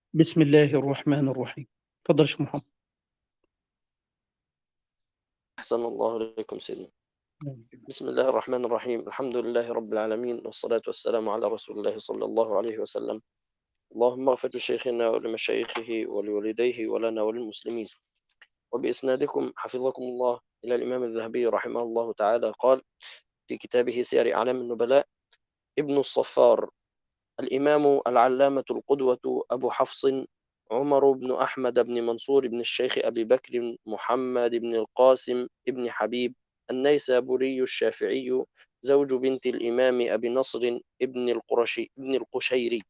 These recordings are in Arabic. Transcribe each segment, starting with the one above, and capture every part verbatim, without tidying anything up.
بسم الله الرحمن الرحيم. اتفضل يا شيخ محمد. أحسن الله إليكم سيدنا. بسم الله الرحمن الرحيم، الحمد لله رب العالمين، والصلاة والسلام على رسول الله صلى الله عليه وسلم. اللهم اغفر لشيخنا ولمشايخه ولوالديه ولنا وللمسلمين. وبإسنادكم حفظكم الله إلى الإمام الذهبي رحمه الله تعالى قال في كتابه سير أعلام النبلاء: ابن الصفار الإمام العلامة القدوة أبو حفص عمر بن أحمد بن منصور بن الشيخ أبي بكر محمد بن القاسم بن حبيب النيسابوري الشافعي، زوج بنت الإمام أبي نصر بن القرشي بن القشيري.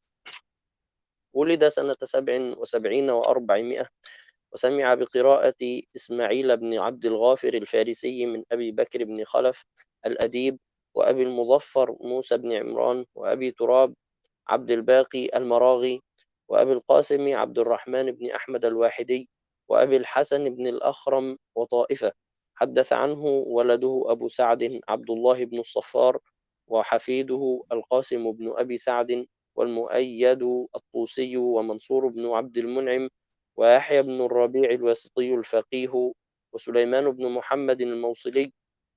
ولد سنة سبع وسبعين وأربعمائة، وسمع بقراءة إسماعيل بن عبد الغافر الفارسي من أبي بكر بن خلف الأديب، وأبي المظفر موسى بن عمران، وأبي تراب عبد الباقي المراغي، وأبي القاسم عبد الرحمن بن أحمد الواحدي، وأبي الحسن بن الأخرم وطائفة. حدث عنه ولده أبو سعد عبد الله بن الصفار، وحفيده القاسم بن أبي سعد، والمؤيد الطوسي، ومنصور بن عبد المنعم، ويحيى بن الربيع الواسطي الفقيه، وسليمان بن محمد الموصلي،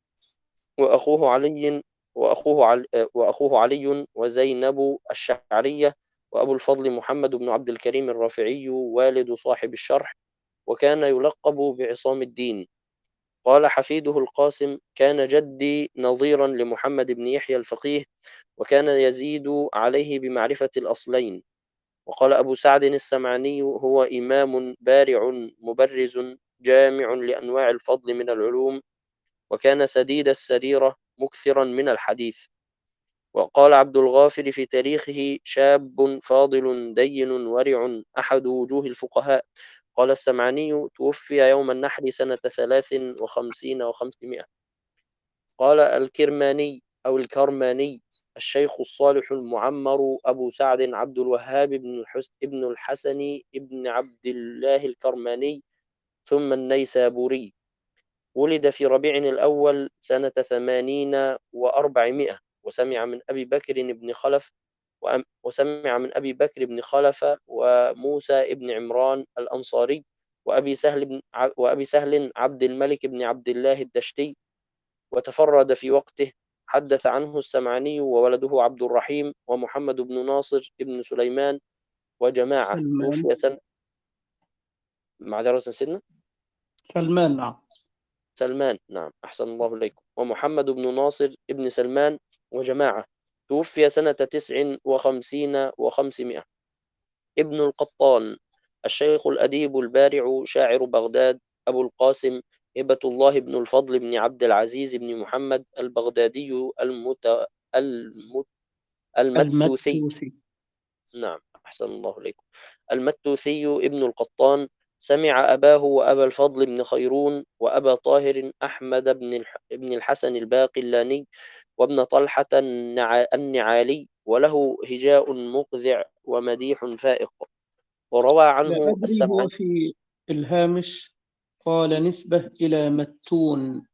وأخوه علي وأخوه علي وأخوه علي وزينب الشعرية، وأبو الفضل محمد بن عبد الكريم الرافعي والد صاحب الشرح، وكان يلقب بعصام الدين. قال حفيده القاسم: كان جدي نظيرا لمحمد بن يحيى الفقيه، وكان يزيد عليه بمعرفة الأصلين. وقال أبو سعد السمعاني: هو إمام بارع مبرز جامع لأنواع الفضل من العلوم، وكان سديد السريرة مكثرا من الحديث. وقال عبد الغافر في تاريخه: شاب فاضل دين ورع أحد وجوه الفقهاء. قال السمعاني: توفي يوم النحر سنة ثلاث وخمسين وخمسمائة. قال الكرماني أو الكرماني: الشيخ الصالح المعمر أبو سعد عبد الوهاب بن الحسن ابن الحسن ابن عبد الله الكرماني، ثم النيسابوري. ولد في ربيع الأول سنة ثمانين وأربعمائة، وسمع من أبي بكر بن خلف وسمع من أبي بكر بن خلف وموسى بن عمران الأنصاري، وأبي سهل بن وأبي سهل عبد الملك بن عبد الله الدشتي، وتفرد في وقته. حدث عنه السمعاني وولده عبد الرحيم ومحمد بن ناصر بن سليمان وجماعة. سلمان. توفي سنة معذرة سيدنا سلمان، نعم. سلمان، نعم، أحسن الله إليكم. ومحمد بن ناصر ابن سلمان وجماعة. توفي سنة تسع وخمسين وخمسمائة. ابن القطان الشيخ الأديب البارع شاعر بغداد أبو القاسم هبة الله بن الفضل بن عبد العزيز بن محمد البغدادي المت... المت... المتوثي. المتوسي. نعم، أحسن الله إليكم. المتوثي ابن القطان. سمع أباه وأبا الفضل بن خيرون وأبا طاهر أحمد بن الح... بن الحسن الباقلاني، وابن طلحة النع... النعالي، وله هجاء مقذع ومديح فائق. وروى لا عنه أدري، هو السمعان. في الهامش قال نسبة إلى متون،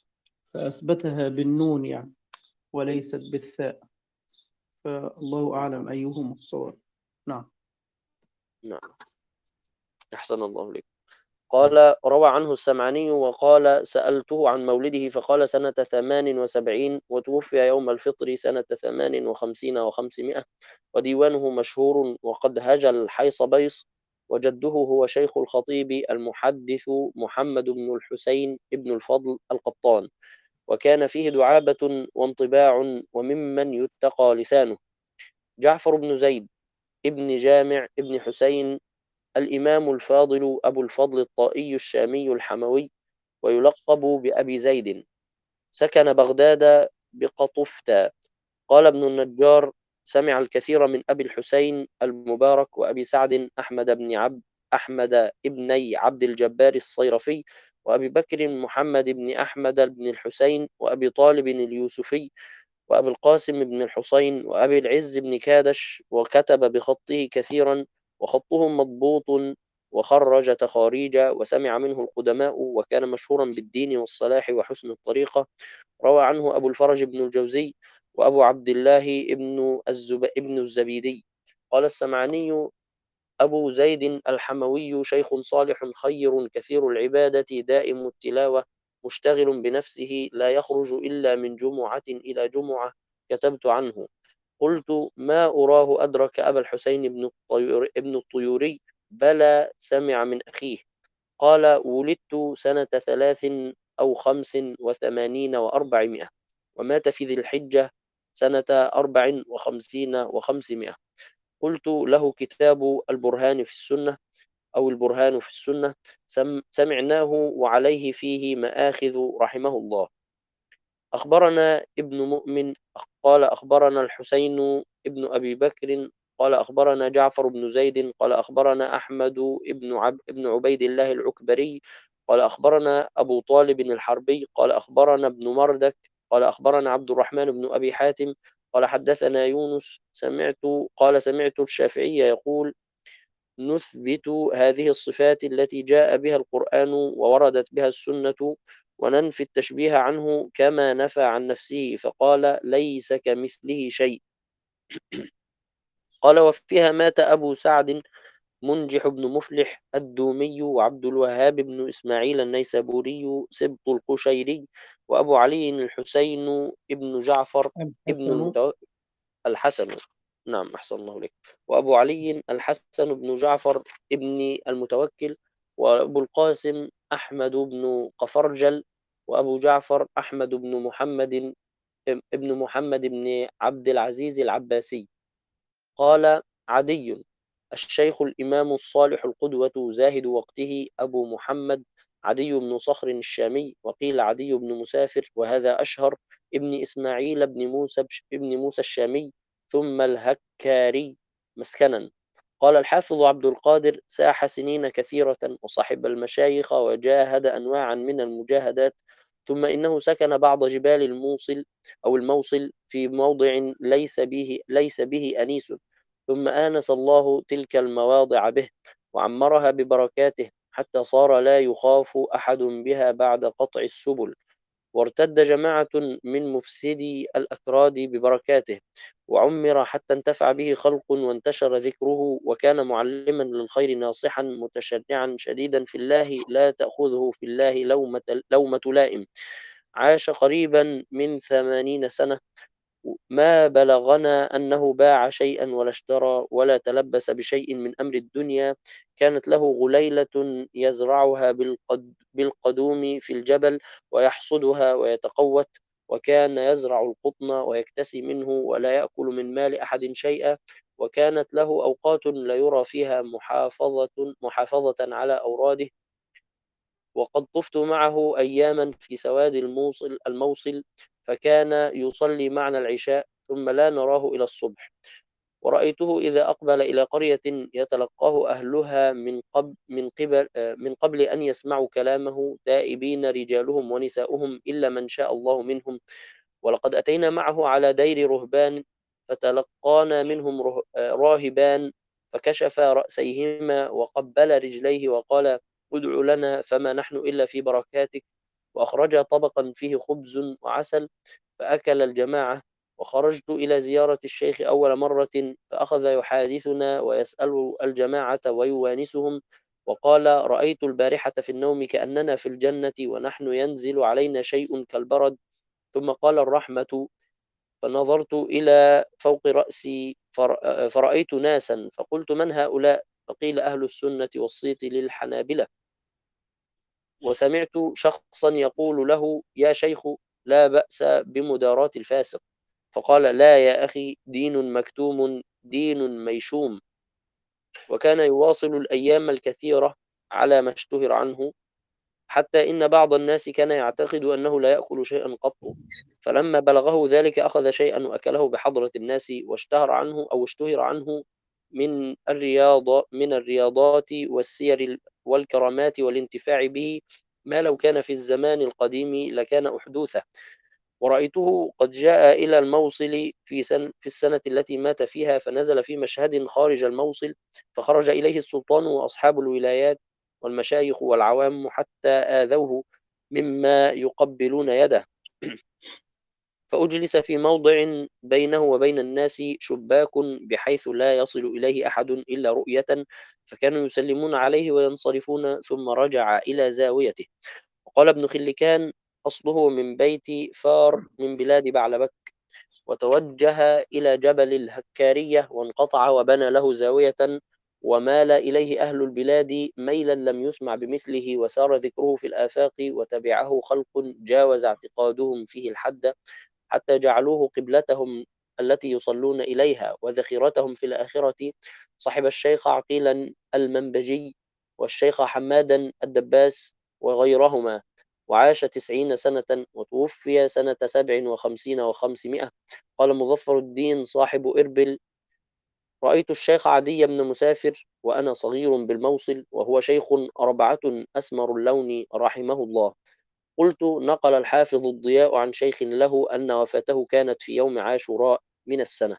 فأثبتها بالنون يعني، وليست بالثاء، فالله أعلم أيهم الصواب. نعم. نعم، أحسن الله إليكم. قال روى عنه السمعاني وقال: سألته عن مولده فقال: سنة ثمان وسبعين، وتوفي يوم الفطر سنة ثمان وخمسين وخمسمائة. وديوانه مشهور، وقد هجا الحيص بيص. وجده هو شيخ الخطيب المحدث محمد بن الحسين ابن الفضل القطان، وكان فيه دعابة وانطباع، وممن يتقى لسانه. جعفر بن زيد ابن جامع ابن حسين الإمام الفاضل أبو الفضل الطائي الشامي الحموي، ويلقب بأبي زيد. سكن بغداد بقطفتا. قال ابن النجار: سمع الكثير من أبي الحسين المبارك وأبي سعد أحمد بن عبد أحمد ابني عبد الجبار الصيرفي، وأبي بكر محمد بن أحمد بن الحسين، وأبي طالب اليوسفي، وأبي القاسم بن الحسين، وأبي العز بن كادش، وكتب بخطه كثيرا، وخطه مضبوط، وخرج تخاريج، وسمع منه القدماء، وكان مشهورا بالدين والصلاح وحسن الطريقة. روى عنه أبو الفرج بن الجوزي وأبو عبد الله ابن الزب... ابن الزبيدي. قال السمعاني: أبو زيد الحموي شيخ صالح خير كثير العبادة دائم التلاوة مشتغل بنفسه لا يخرج إلا من جمعة إلى جمعة كتبت عنه. قلت ما أراه أدرك أبا الحسين بن الطيور ابن الطيوري بلى سمع من أخيه. قال ولدت سنة ثلاث أو خمس وثمانين وأربعمائة ومات في ذي الحجة سنة أربع وخمسين وخمسمائة. قلت له كتاب البرهان في السنة أو البرهان في السنة سم سمعناه وعليه فيه مآخذ رحمه الله. أخبرنا ابن مؤمن قال أخبرنا الحسين ابن أبي بكر قال أخبرنا جعفر بن زيد قال أخبرنا أحمد ابن, عب ابن عبيد الله العكبري قال أخبرنا أبو طالب الحربي قال أخبرنا ابن مردك قال أخبرنا عبد الرحمن بن أبي حاتم قال حدثنا يونس سمعت قال سمعت الشافعي يقول نثبت هذه الصفات التي جاء بها القرآن ووردت بها السنة وننفي التشبيه عنه كما نفى عن نفسه فقال ليس كمثله شيء. قال وفيها مات أبو سعد منجح بن مفلح الدومي وعبد الوهاب بن إسماعيل النيسابوري سبط القشيري وأبو علي الحسين ابن جعفر ابن الحسن المتو... الحسن. نعم أحسن الله إليك. وأبو علي الحسن بن جعفر ابن المتوكل وأبو القاسم أحمد بن قفرجل وأبو جعفر أحمد بن محمد ابن محمد بن عبد العزيز العباسي. قال عدي الشيخ الإمام الصالح القدوة زاهد وقته أبو محمد عدي بن صخر الشامي وقيل عدي بن مسافر وهذا أشهر ابن إسماعيل بن موسى ابن موسى الشامي ثم الهكاري مسكنا. قال الحافظ عبد القادر ساح سنين كثيرة وصاحب المشايخ وجاهد أنواعا من المجاهدات ثم إنه سكن بعض جبال الموصل أو الموصل في موضع ليس به ليس به أنيس ثم آنس الله تلك المواضع به وعمرها ببركاته حتى صار لا يخاف أحد بها بعد قطع السبل وارتد جماعة من مفسدي الأكراد ببركاته وعمر حتى انتفع به خلق وانتشر ذكره وكان معلما للخير ناصحا متشرعا شديدا في الله لا تأخذه في الله لومة, لومة لائم. عاش قريبا من ثمانين سنة ما بلغنا أنه باع شيئا ولا اشترى ولا تلبس بشيء من أمر الدنيا. كانت له غليلة يزرعها بالقد بالقدوم في الجبل ويحصدها ويتقوت وكان يزرع القطن ويكتسي منه ولا يأكل من مال أحد شيئا وكانت له أوقات لا يرى فيها محافظة محافظة على أوراده وقد طفت معه أياما في سواد الموصل الموصل فكان يصلي معنا العشاء ثم لا نراه إلى الصبح. ورأيته إذا أقبل إلى قرية يتلقاه أهلها من قبل من قبل من قبل أن يسمعوا كلامه تائبين رجالهم ونساؤهم إلا من شاء الله منهم. ولقد أتينا معه على دير رهبان فتلقانا منهم راهبان فكشف رأسيهما وقبل رجليه وقال ادع لنا فما نحن إلا في بركاتك وأخرج طبقا فيه خبز وعسل فأكل الجماعة. وخرجت إلى زيارة الشيخ أول مرة فأخذ يحادثنا ويسأل الجماعة ويوانسهم وقال رأيت البارحة في النوم كأننا في الجنة ونحن ينزل علينا شيء كالبرد. ثم قال الرحمة فنظرت إلى فوق رأسي فرأيت ناسا فقلت من هؤلاء فقيل أهل السنة والصيت للحنابلة. وسمعت شخصا يقول له يا شيخ لا بأس بمداراة الفاسق فقال لا يا أخي دين مكتوم دين ميشوم. وكان يواصل الأيام الكثيرة على ما اشتهر عنه حتى إن بعض الناس كان يعتقد أنه لا يأكل شيئا قط فلما بلغه ذلك أخذ شيئا وأكله بحضرة الناس واشتهر عنه أو اشتهر عنه من الرياضة من الرياضات والسير والكرامات والانتفاع به ما لو كان في الزمان القديم لكان أحدوثه. ورأيته قد جاء إلى الموصل في, سن في السنة التي مات فيها فنزل في مشهد خارج الموصل فخرج إليه السلطان وأصحاب الولايات والمشايخ والعوام حتى آذوه مما يقبلون يده فأجلس في موضع بينه وبين الناس شباك بحيث لا يصل إليه أحد إلا رؤية، فكانوا يسلمون عليه وينصرفون، ثم رجع إلى زاويته. وقال ابن خلكان: أصله من بيت فار من بلاد بعلبك، وتوجه إلى جبل الهكارية وانقطع وبنى له زاوية، ومال إليه أهل البلاد ميلا لم يسمع بمثله، وسار ذكره في الآفاق، وتبعه خلق جاوز اعتقادهم فيه الحد، حتى جعلوه قبلتهم التي يصلون إليها وذخيرتهم في الآخرة. صحب الشيخ عقيلا المنبجي والشيخ حمادا الدباس وغيرهما، وعاش تسعين سنة، وتوفي سنة سبع وخمسين وخمسمائة. قال مظفر الدين صاحب إربل: رأيت الشيخ عدي بن مسافر وأنا صغير بالموصل، وهو شيخ أربعة أسمر اللون رحمه الله. قلت: نقل الحافظ الضياء عن شيخ له أن وفاته كانت في يوم عاشوراء من السنة.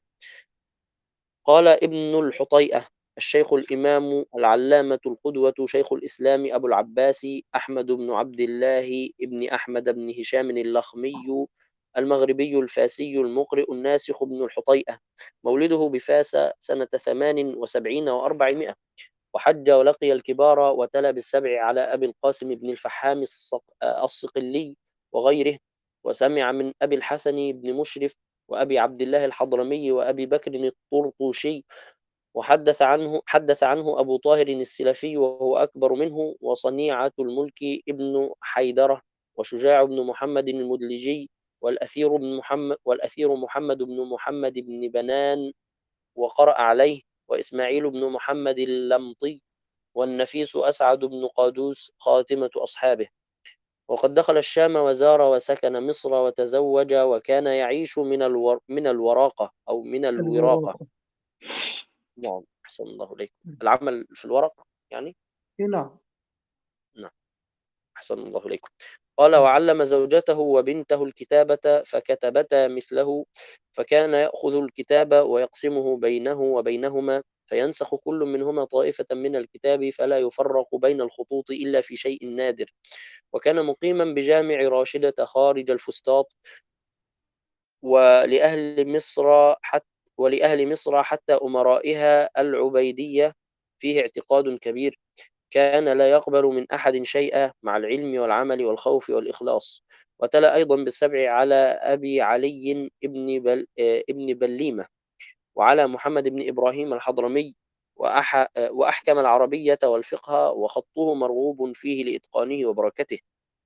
قال ابن الحطيئة: الشيخ الإمام العلامة القدوة شيخ الإسلام أبو العباس أحمد بن عبد الله بن أحمد بن هشام اللخمي المغربي الفاسي المقرئ الناسخ بن الحطيئة، مولده بفاس سنة ثمان وسبعين وأربعمائة. وحج ولقي الكبار وتلا بالسبع على أبي القاسم بن الفحام الصقلي وغيره، وسمع من أبي الحسن بن مشرف وأبي عبد الله الحضرمي وأبي بكر الطرطوشي. وحدث عنه حدث عنه أبو طاهر السلفي وهو أكبر منه، وصنيعة الملك ابن حيدرة، وشجاع بن محمد المدلجي، والأثير بن محمد والأثير محمد بن محمد بن بنان وقرأ عليه، وإسماعيل بن محمد اللمطي، والنفيس أسعد بن قادوس خاتمة أصحابه. وقد دخل الشام وزار وسكن مصر وتزوج، وكان يعيش من الور... من الوراقة أو من الوراقة. الوراقة. نعم، أحسن الله إليكم. العمل في الورق يعني. نعم. نعم، أحسن الله إليكم. قال: وعلم زوجته وبنته الكتابة فكتبتا مثله، فكان يأخذ الكتاب ويقسمه بينه وبينهما، فينسخ كل منهما طائفة من الكتاب، فلا يفرق بين الخطوط إلا في شيء نادر. وكان مقيما بجامع راشدة خارج الفسطاط، ولأهل مصر حتى ولأهل مصر حتى أمرائها العبيدية فيه اعتقاد كبير. كان لا يقبل من أحد شيئا مع العلم والعمل والخوف والإخلاص. وتلا أيضا بالسبع على أبي علي ابن, بل ابن بليمة، وعلى محمد بن إبراهيم الحضرمي، وأح وأحكم العربية والفقه، وخطه مرغوب فيه لإتقانه وبركته.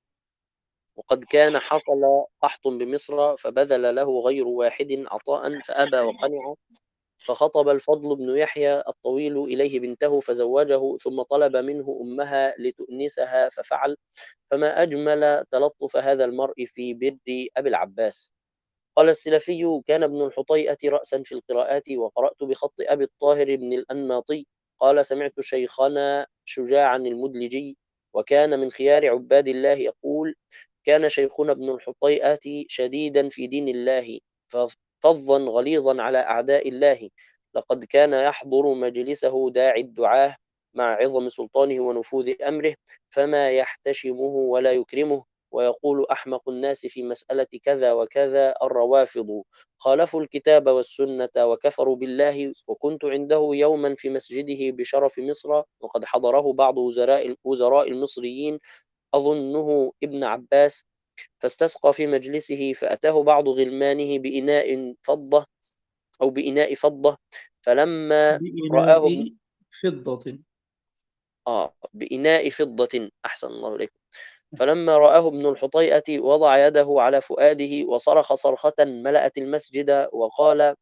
وقد كان حصل قحط بمصر، فبذل له غير واحد عطاء فأبى وقنع، فخطب الفضل بن يحيى الطويل إليه بنته فزوجه، ثم طلب منه أمها لتؤنسها ففعل. فما أجمل تلطف هذا المرء في بر أبي العباس. قال السلفي: كان ابن الحطيئة رأسا في القراءات، وقرأت بخط أبي الطاهر بن الأنماطي. قال: سمعت شيخنا شجاعا المدلجي، وكان من خيار عباد الله، يقول: كان شيخنا ابن الحطيئة شديدا في دين الله، فظا غليظا على أعداء الله. لقد كان يحضر مجلسه داعي الدعاة مع عظم سلطانه ونفوذ أمره، فما يحتشمه ولا يكرمه، ويقول: أحمق الناس في مسألة كذا وكذا الروافض، خالفوا الكتاب والسنة وكفروا بالله. وكنت عنده يوما في مسجده بشرف مصر، وقد حضره بعض وزراء وزراء المصريين، أظنه ابن عباس، فاستسقى في مجلسه، فأتاه بعض غلمانه بإناء فضة أو بإناء فضة، فلما رآه بإناء فضة. آه بإناء فضة أحسن الله إليكم. فلما رآه ابن الحطيئة وضع يده على فؤاده وصرخ صرخة ملأت المسجد، وقال: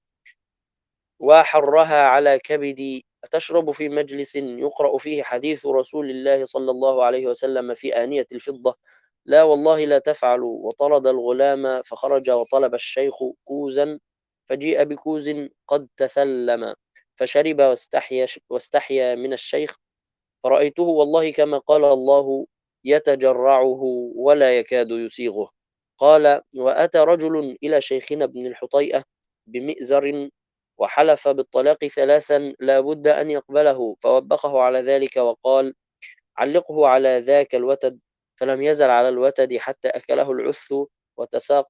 وحرها على كبدي، أتشرب في مجلس يقرأ فيه حديث رسول الله صلى الله عليه وسلم في آنية الفضة؟ لا والله لا تفعل. وطرد الغلام، فخرج وطلب الشيخ كوزا، فجيء بكوز قد تثلم، فشرب واستحيا واستحيا من الشيخ، فرأيته والله كما قال الله: يتجرعه ولا يكاد يسيغه. قال: وأتى رجل إلى شيخنا ابن الحطيئة بمئزر، وحلف بالطلاق ثلاثا لا بد أن يقبله، فوبخه على ذلك وقال: علقه على ذاك الوتد. فلم يزل على الوتد حتى أكله العث وتساقط،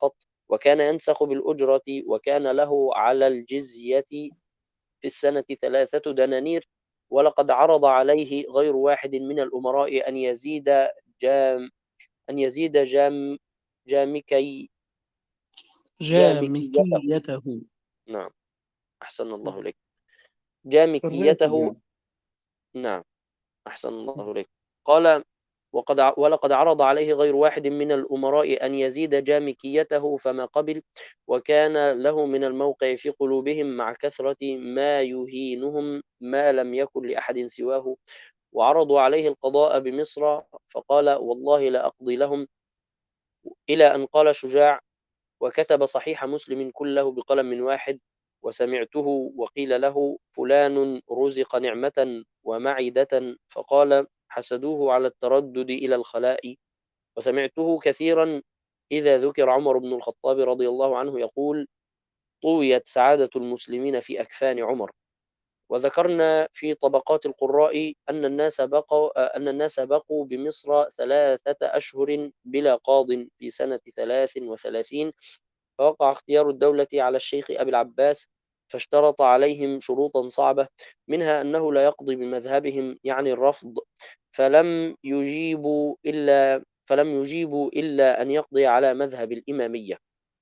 وكان ينسخ بالأجرة، وكان له على الجزية في السنة ثلاثة دنانير. ولقد عرض عليه غير واحد من الأمراء أن يزيد جام أن يزيد جام جامكي جامكيته. جامكيته. نعم، أحسن الله نعم. إليك. الراتب جامكيته. يعني. نعم، أحسن الله إليك. قال: وقد ع- ولقد عرض عليه غير واحد من الأمراء أن يزيد جامكيته فما قبل، وكان له من الموقع في قلوبهم مع كثرة ما يهينهم ما لم يكن لأحد سواه. وعرضوا عليه القضاء بمصر، فقال: والله لا أقضي لهم. إلى أن قال شجاع: وكتب صحيح مسلم كله بقلم واحد. وسمعته وقيل له: فلان رزق نعمة ومعدة، فقال: حسدوه على التردد إلى الخلاء. وسمعته كثيرا إذا ذكر عمر بن الخطاب رضي الله عنه يقول: طويت سعادة المسلمين في أكفان عمر. وذكرنا في طبقات القراء أن الناس بقوا أن الناس بقوا بمصر ثلاثة أشهر بلا قاض في سنة ثلاث وثلاثين. فوقع اختيار الدولة على الشيخ أبي العباس، فاشترط عليهم شروطا صعبة، منها أنه لا يقضي بمذهبهم يعني الرفض. فلم يجيبوا إلا فلم يجيبوا إلا أن يقضي على مذهب الإمامية.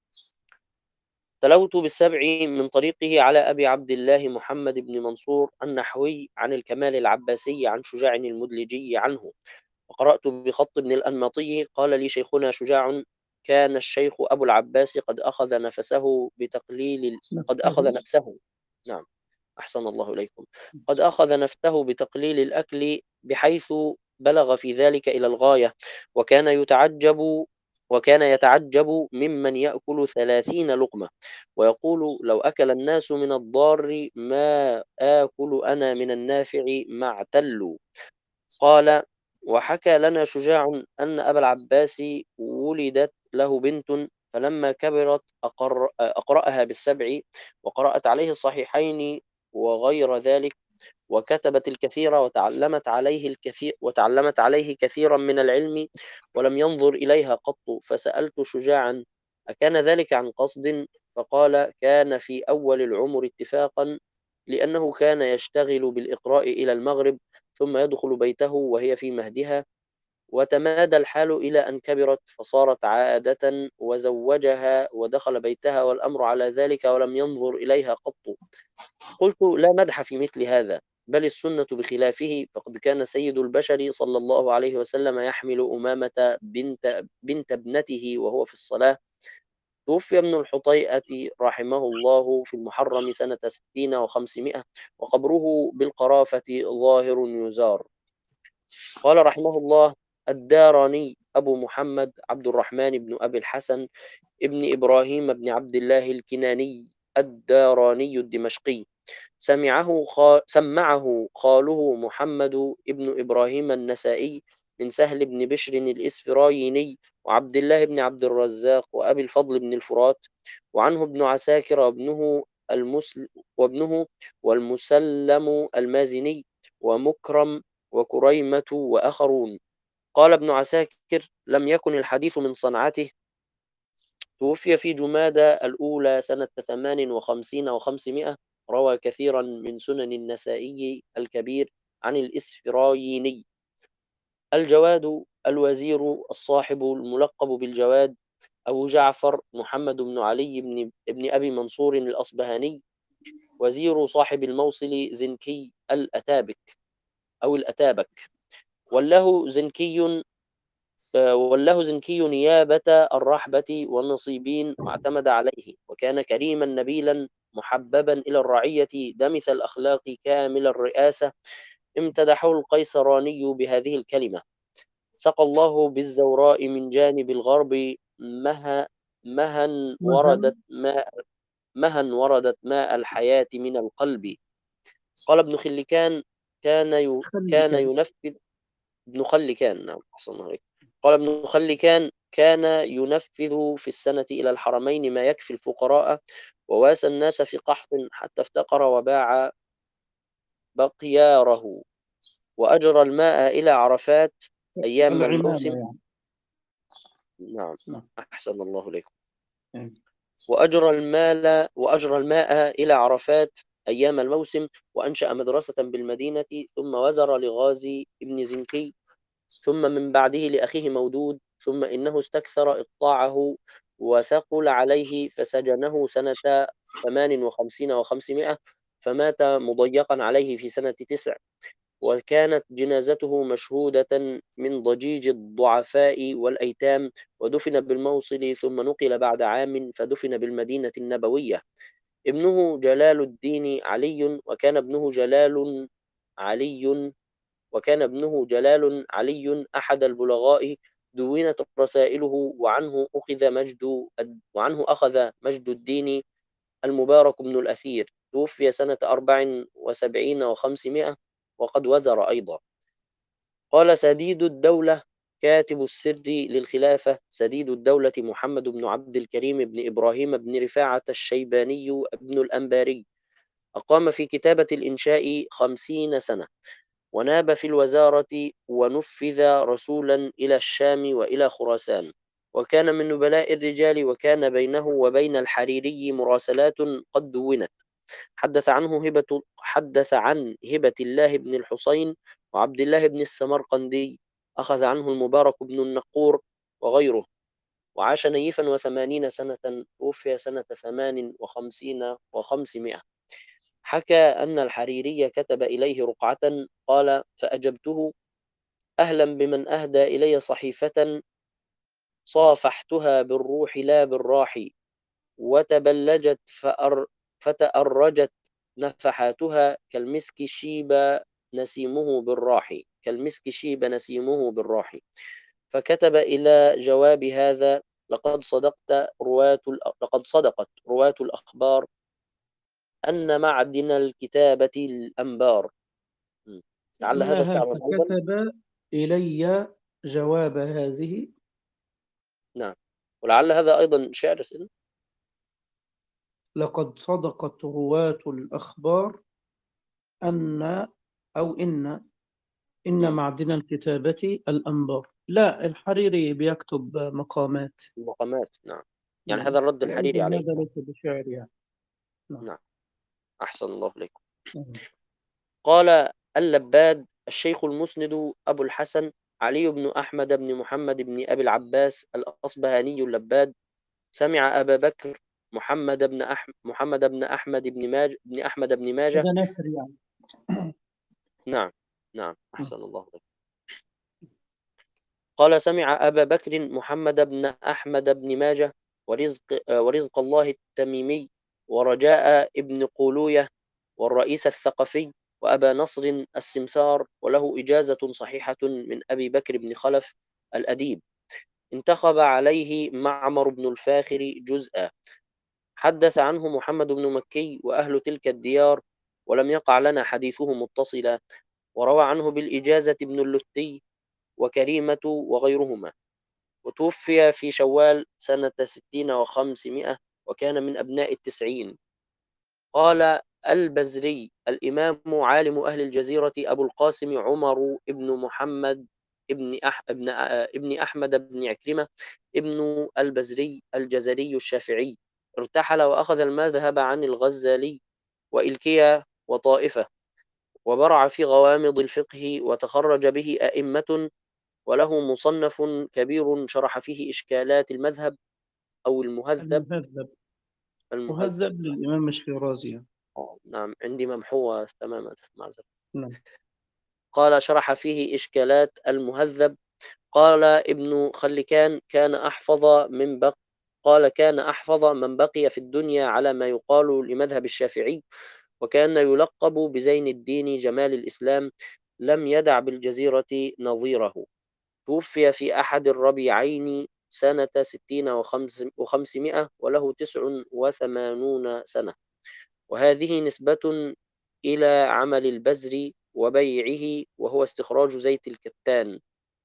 تلوت بالسبع من طريقه على أبي عبد الله محمد بن منصور النحوي عن الكمال العباسي عن شجاع المدلجي عنه. وقرأت بخط ابن الأنماطي. قال لي شيخنا شجاع: كان الشيخ أبو العباس قد أخذ نفسه بتقليل قد نفسه. أخذ نفسه نعم، أحسن الله إليكم. قد أخذ نفسه بتقليل الأكل، بحيث بلغ في ذلك إلى الغاية. وكان يتعجب وكان يتعجب ممن يأكل ثلاثين لقمة، ويقول: لو أكل الناس من الضار ما آكل أنا من النافع ما اعتلوا. قال: وحكى لنا شجاع أن أبا العباس ولدت له بنت، فلما كبرت أقر أقرأها بالسبع، وقرأت عليه الصحيحين وغير ذلك، وكتبت الكثير، وتعلمت عليه الكثير وتعلمت عليه كثيرا من العلم، ولم ينظر إليها قط. فسألت شجاعا: أكان ذلك عن قصد؟ فقال: كان في أول العمر اتفاقا، لأنه كان يشتغل بالإقراء إلى المغرب، ثم يدخل بيته وهي في مهدها. وتمادى الحال إلى أن كبرت، فصارت عادة، وزوجها ودخل بيتها، والأمر على ذلك، ولم ينظر إليها قط. قلت: لا مدح في مثل هذا، بل السنة بخلافه. فقد كان سيد البشر صلى الله عليه وسلم يحمل أمامة بنت بنت ابنته وهو في الصلاة. توفي ابن الحطيئة رحمه الله في المحرم سنة ستين وخمسمائة، وقبره بالقرافة ظاهر يزار. قال رحمه الله: الداراني أبو محمد عبد الرحمن بن أبي الحسن ابن إبراهيم بن عبد الله الكناني الداراني الدمشقي، سمعه خا... سمعه خاله محمد ابن إبراهيم النسائي من سهل بن بشر الإسفرايني، وعبد الله بن عبد الرزاق، وأبي الفضل بن الفرات، وعنه ابن عساكر وابنه المسل وابنه والمسلم المازني، ومكرم، وكريمة، وآخرون. قال ابن عساكر: لم يكن الحديث من صنعته. توفي في جمادى الأولى سنة ثمان وخمسين وخمسمائة. روى كثيرا من سنن النسائي الكبير عن الإسفرايني. الجواد الوزير الصاحب الملقب بالجواد أبو جعفر محمد بن علي بن, ابن أبي منصور الأصبهاني، وزير صاحب الموصل زنكي الأتابك أو الأتابك. وله زنكي وله زنكي نيابة الرحبة والنصيبين، واعتمد عليه. وكان كريما نبيلا محببا إلى الرعية، دمث الأخلاق كامل الرئاسة. امتدحه القيسراني بهذه الكلمة: سقى الله بالزوراء من جانب الغرب مها مها مهن. وردت ماء مها وردت ماء الحياة من القلب. قال ابن خلكان: كان ي... كان خلك. ينفذ ابن خلكان نعم، أحسن الله عليك. قال ابن خلكان: كان ينفذ في السنة إلى الحرمين ما يكفي الفقراء، وواسى الناس في قحط حتى افتقر وباع بقياره، وأجرى الماء إلى عرفات أيام العمامة الموسم. يعني. نعم، نعم. أحسن الله إليكم. وأجرى المال وأجرى الماء إلى عرفات أيام الموسم، وأنشأ مدرسة بالمدينة، ثم وزر لغازي ابن زنكي، ثم من بعده لأخيه مودود، ثم إنه استكثر إقطاعه وثقل عليه فسجنه سنة ثمان وخمسين وخمسمائة، فمات مضيقا عليه في سنة تسع، وكانت جنازته مشهودة من ضجيج الضعفاء والأيتام، ودفن بالموصل، ثم نقل بعد عام فدفن بالمدينة النبوية. ابنه جلال الدين علي، وكان ابنه جلال علي وكان ابنه جلال علي أحد البلغاء، دونت رسائله، وعنه أخذ مجد وعنه أخذ مجد الدين المبارك بن الأثير، توفي سنة أربع وسبعين وخمسمائة، وقد وزر أيضا. قال سديد الدولة كاتب السر للخلافة سديد الدولة محمد بن عبد الكريم بن إبراهيم بن رفاعة الشيباني بن الأنباري، أقام في كتابة الإنشاء خمسين سنة، وناب في الوزارة، ونفذ رسولا إلى الشام وإلى خراسان، وكان من نبلاء الرجال، وكان بينه وبين الحريري مراسلات قد دونت. حدث عنه هبة حدث عن هبة الله بن الحسين وعبد الله بن السمرقندي، أخذ عنه المبارك بن النقور وغيره، وعاش نيفا وثمانين سنة، توفي سنة ثمان وخمسين وخمسمائة. حكى أن الحريري كتب إليه رقعة، قال: فأجبته أهلا بمن أهدى إلي صحيفة، صافحتها بالروح لا بالراح، وتبلجت فأر فتأرجت نفحاتها، كالمسك شيب نسيمه بالراح كالمسك شيب نسيمه بالراح. فكتب إلى جواب هذا: لقد صدقت رواة لقد صدقت رواة الأخبار أن معدن الكتابة الأنبار. لعل هذا معناها شعر أيضا. فكتب إلي جواب هذه. نعم، ولعل هذا أيضا شعر سن. لقد صدقت رواة الأخبار أن أو إن إن مم. معدن الكتابة الأنبار. لا، الحريري بيكتب مقامات. المقامات، نعم. يعني نعم، هذا الرد الحريري وأيضا عليه. هذا ليس بشعر يعني. نعم. نعم، أحسن الله إليكم. نعم. قال اللباد الشيخ المسند أبو الحسن علي بن أحمد بن محمد بن أبي العباس الأصبهاني اللباد، سمع أبا بكر محمد بن أحمد محمد بن أحمد بن ماج بن أحمد بن ماجه. هذا نسر يعني. نعم، نعم، نعم. أحسن الله إليكم. قال سمع أبا بكر محمد بن أحمد بن ماجه، ورزق ورزق الله التميمي، ورجاء ابن قولوية، والرئيس الثقفي، وأبا نصر السمسار، وله إجازة صحيحة من أبي بكر بن خلف الأديب، انتخب عليه معمر بن الفاخر جزءا. حدث عنه محمد بن مكي وأهل تلك الديار، ولم يقع لنا حديثه متصلا، وروى عنه بالإجازة ابن اللتي وكريمة وغيرهما، وتوفي في شوال سنة ستين وخمسمائة، وكان من أبناء التسعين. قال البزري الإمام عالم أهل الجزيرة أبو القاسم عمر ابن محمد ابن أح ابن ابن أحمد بن عكرمة ابن البزري الجزري الشافعي، ارتحل وأخذ المذهب عن الغزالي وإلكية وطائفة، وبرع في غوامض الفقه، وتخرج به أئمة، وله مصنف كبير شرح فيه إشكالات المذهب أو المهذب. المهذب. المهذب، مهذب نعم. للإمام الشيرازي يعني. آه، نعم، عندي ممحوة تماما، معذرة. نعم. قال شرح فيه إشكالات المهذب. قال ابن خلكان كان أحفظ من بق قال كان أحفظ من بقي في الدنيا على ما يقال لمذهب الشافعي، وكان يلقب بزين الدين جمال الإسلام، لم يدع بالجزيرة نظيره. توفي في أحد الربيعين سنة ستين وخمس وخمسمائة، وله تسع وثمانون سنة، وهذه نسبة إلى عمل البزر وبيعه، وهو استخراج زيت الكتان.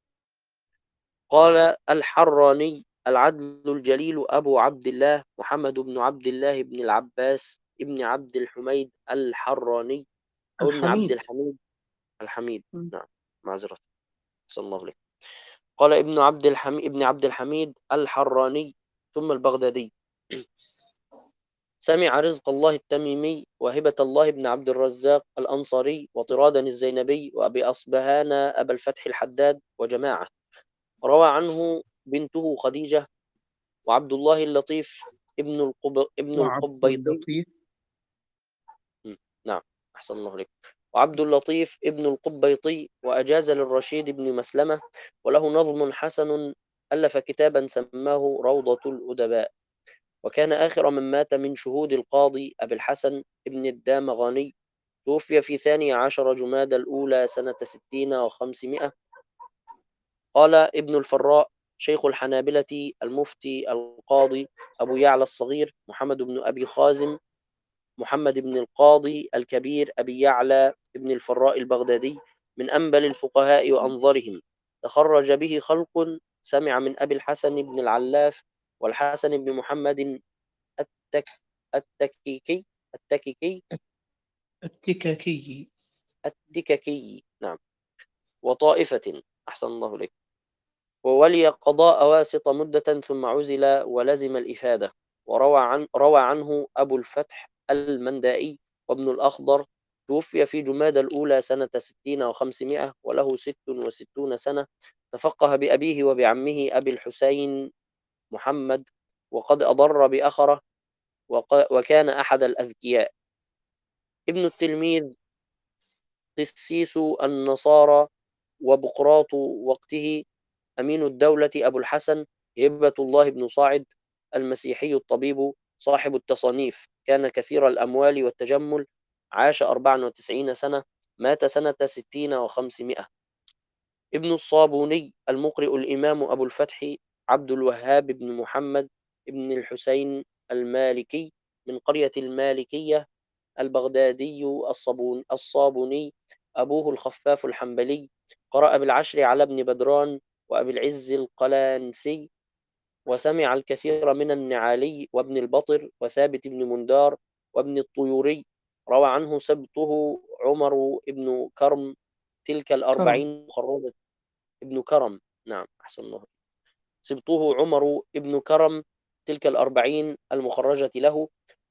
قال الحراني العدل الجليل أبو عبد الله محمد بن عبد الله بن العباس ابن عبد الحميد الحراني، أو ابن عبد الحميد. الحميد الحميد. م. نعم، معذرة. صلى الله عليه. قال ابن عبد الحميد ابن عبد الحميد الحراني ثم البغدادي، سمع رزق الله التميمي وهبة الله بن عبد الرزاق الأنصاري وطرادا الزينبي وأبي أصبهان أبا الفتح الحداد وجماعة. روى عنه بنته خديجة وعبد الله اللطيف ابن القب... ابن وعبد القبيطي. اللطيف. م، نعم، أحسن الله عليك. وعبد اللطيف ابن القبيطي، وأجاز للرشيد بن مسلمة، وله نظم حسن، ألف كتابا سماه روضة الأدباء. وكان آخر من مات من شهود القاضي أبي الحسن ابن الدامغاني، توفي في ثاني عشر جماد الأولى سنة ستين وخمسمائة. قال ابن الفراء شيخ الحنابلة المفتي القاضي أبو يعلى الصغير محمد بن أبي خازم محمد بن القاضي الكبير أبي يعلى بن الفراء البغدادي، من أنبل الفقهاء وأنظرهم، تخرج به خلق. سمع من أبي الحسن بن العلاف والحسن بن محمد التك التكيكي التكيكي التكاكي. التككي، نعم، وطائفة. أحسن الله إليك. وولي قضاء واسط مدة ثم عزل ولزم الإفادة. وروى عن روى عنه أبو الفتح المندائي وابن الأخضر، توفي في جماد الأولى سنة ستين وخمسمائة وله ست وستون سنة. تفقه بأبيه وبعمه أبي الحسين محمد، وقد أضر بأخره، وق- وكان أحد الأذكياء. ابن التلميذ قسيس النصارى وبقراط وقته أمين الدولة أبو الحسن هبة الله بن صاعد المسيحي الطبيب صاحب التصانيف، كان كثير الأموال والتجمل، عاش أربع وتسعين سنة، مات سنة ستين وخمسمائة. ابن الصابوني المقرئ الإمام أبو الفتح عبد الوهاب بن محمد بن الحسين المالكي، من قرية المالكية، البغدادي الصابون الصابوني، أبوه الخفاف الحنبلي. قرأ بالعشر على ابن بدران وأبي العز القلانسي، وسمع الكثير من النعالي وابن البطر وثابت بن مندار وابن الطيوري. روى عنه سبطه عمر ابن كرم تلك كرم. الأربعين مخرجة. ابن كرم، نعم، أحسن الله. سبطه عمر ابن كرم تلك الأربعين المخرجة له.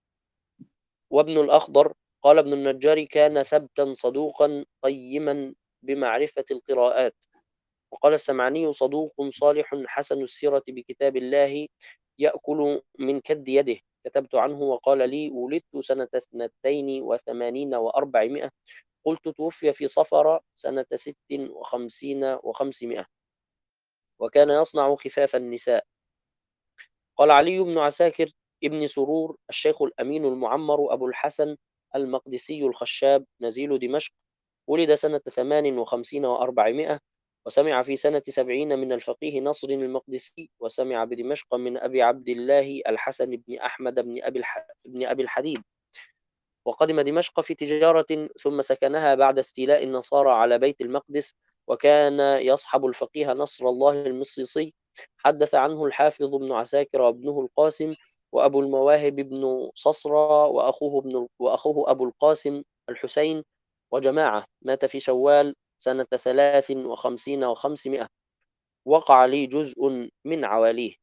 وابن الأخضر قال ابن النجار كان ثبتا صدوقا قيما بمعرفة القراءات. وقال السمعني صدوق صالح حسن السيرة بكتاب الله، يأكل من كد يده. كتبت عنه وقال لي ولدت سنة اثنتين وثمانين وأربعمائة، قلت توفي في صفر سنة ست وخمسين وخمسمائة، وكان يصنع خفاف النساء. قال علي بن عساكر ابن سرور الشيخ الأمين المعمر أبو الحسن المقدسي الخشاب نزيل دمشق، ولد سنة ثمان وخمسين وأربعمائة، وسمع في سنة سبعين من الفقيه نصر المقدسي، وسمع بدمشق من أبي عبد الله الحسن بن أحمد بن أبي, الح... بن أبي الحديد. وقدم دمشق في تجارة ثم سكنها بعد استيلاء النصارى على بيت المقدس، وكان يصحب الفقيه نصر الله المصيصي. حدث عنه الحافظ بن عساكر وابنه القاسم وأبو المواهب بن صصرى وأخوه, ابن وأخوه أبو القاسم الحسين وجماعة. مات في شوال سنة ثلاث وخمسين وخمسمائة. وقع لي جزء من عواليه.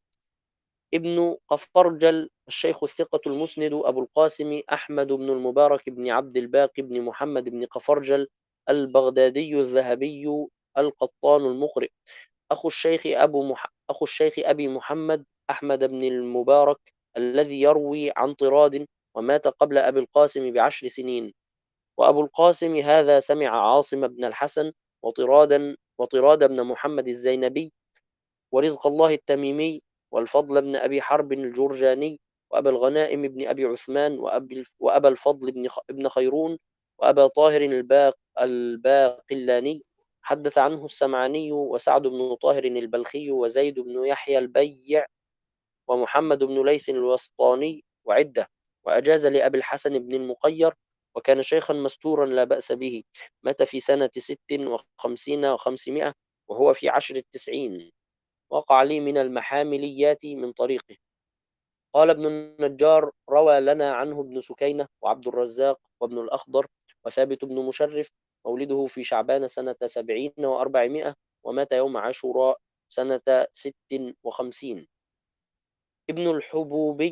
ابن قفرجل الشيخ الثقة المسند أبو القاسم أحمد بن المبارك بن عبد الباقي بن محمد بن قفرجل البغدادي الذهبي القطان المقرئ، أخو الشيخ أبو مح... أخو الشيخ أبي محمد أحمد بن المبارك الذي يروي عن طراد، ومات قبل أبي القاسم بعشر سنين. وأبو القاسم هذا سمع عاصم بن الحسن وطرادا وطراد بن محمد الزينبي ورزق الله التميمي والفضل بن أبي حرب الجرجاني وأبا الغنائم بن أبي عثمان وأبي وأبا الفضل بن ابن خيرون وأبا طاهر الباق الباقلاني. حدث عنه السمعاني وسعد بن طاهر البلخي وزيد بن يحيى البيع ومحمد بن ليث الوسطاني وعدة. وأجاز لأبي الحسن بن المقير، وكان شيخا مستورا لا بأس به. مات في سنة ست وخمسين وخمسمائة وهو في عشر التسعين. وقع لي من المحامليات من طريقه. قال ابن النجار روى لنا عنه ابن سكينة وعبد الرزاق وابن الأخضر وثابت بن مشرف، مولده في شعبان سنة سبعين وأربعمائة، ومات يوم عاشوراء سنة ست وخمسين. ابن الحبوبي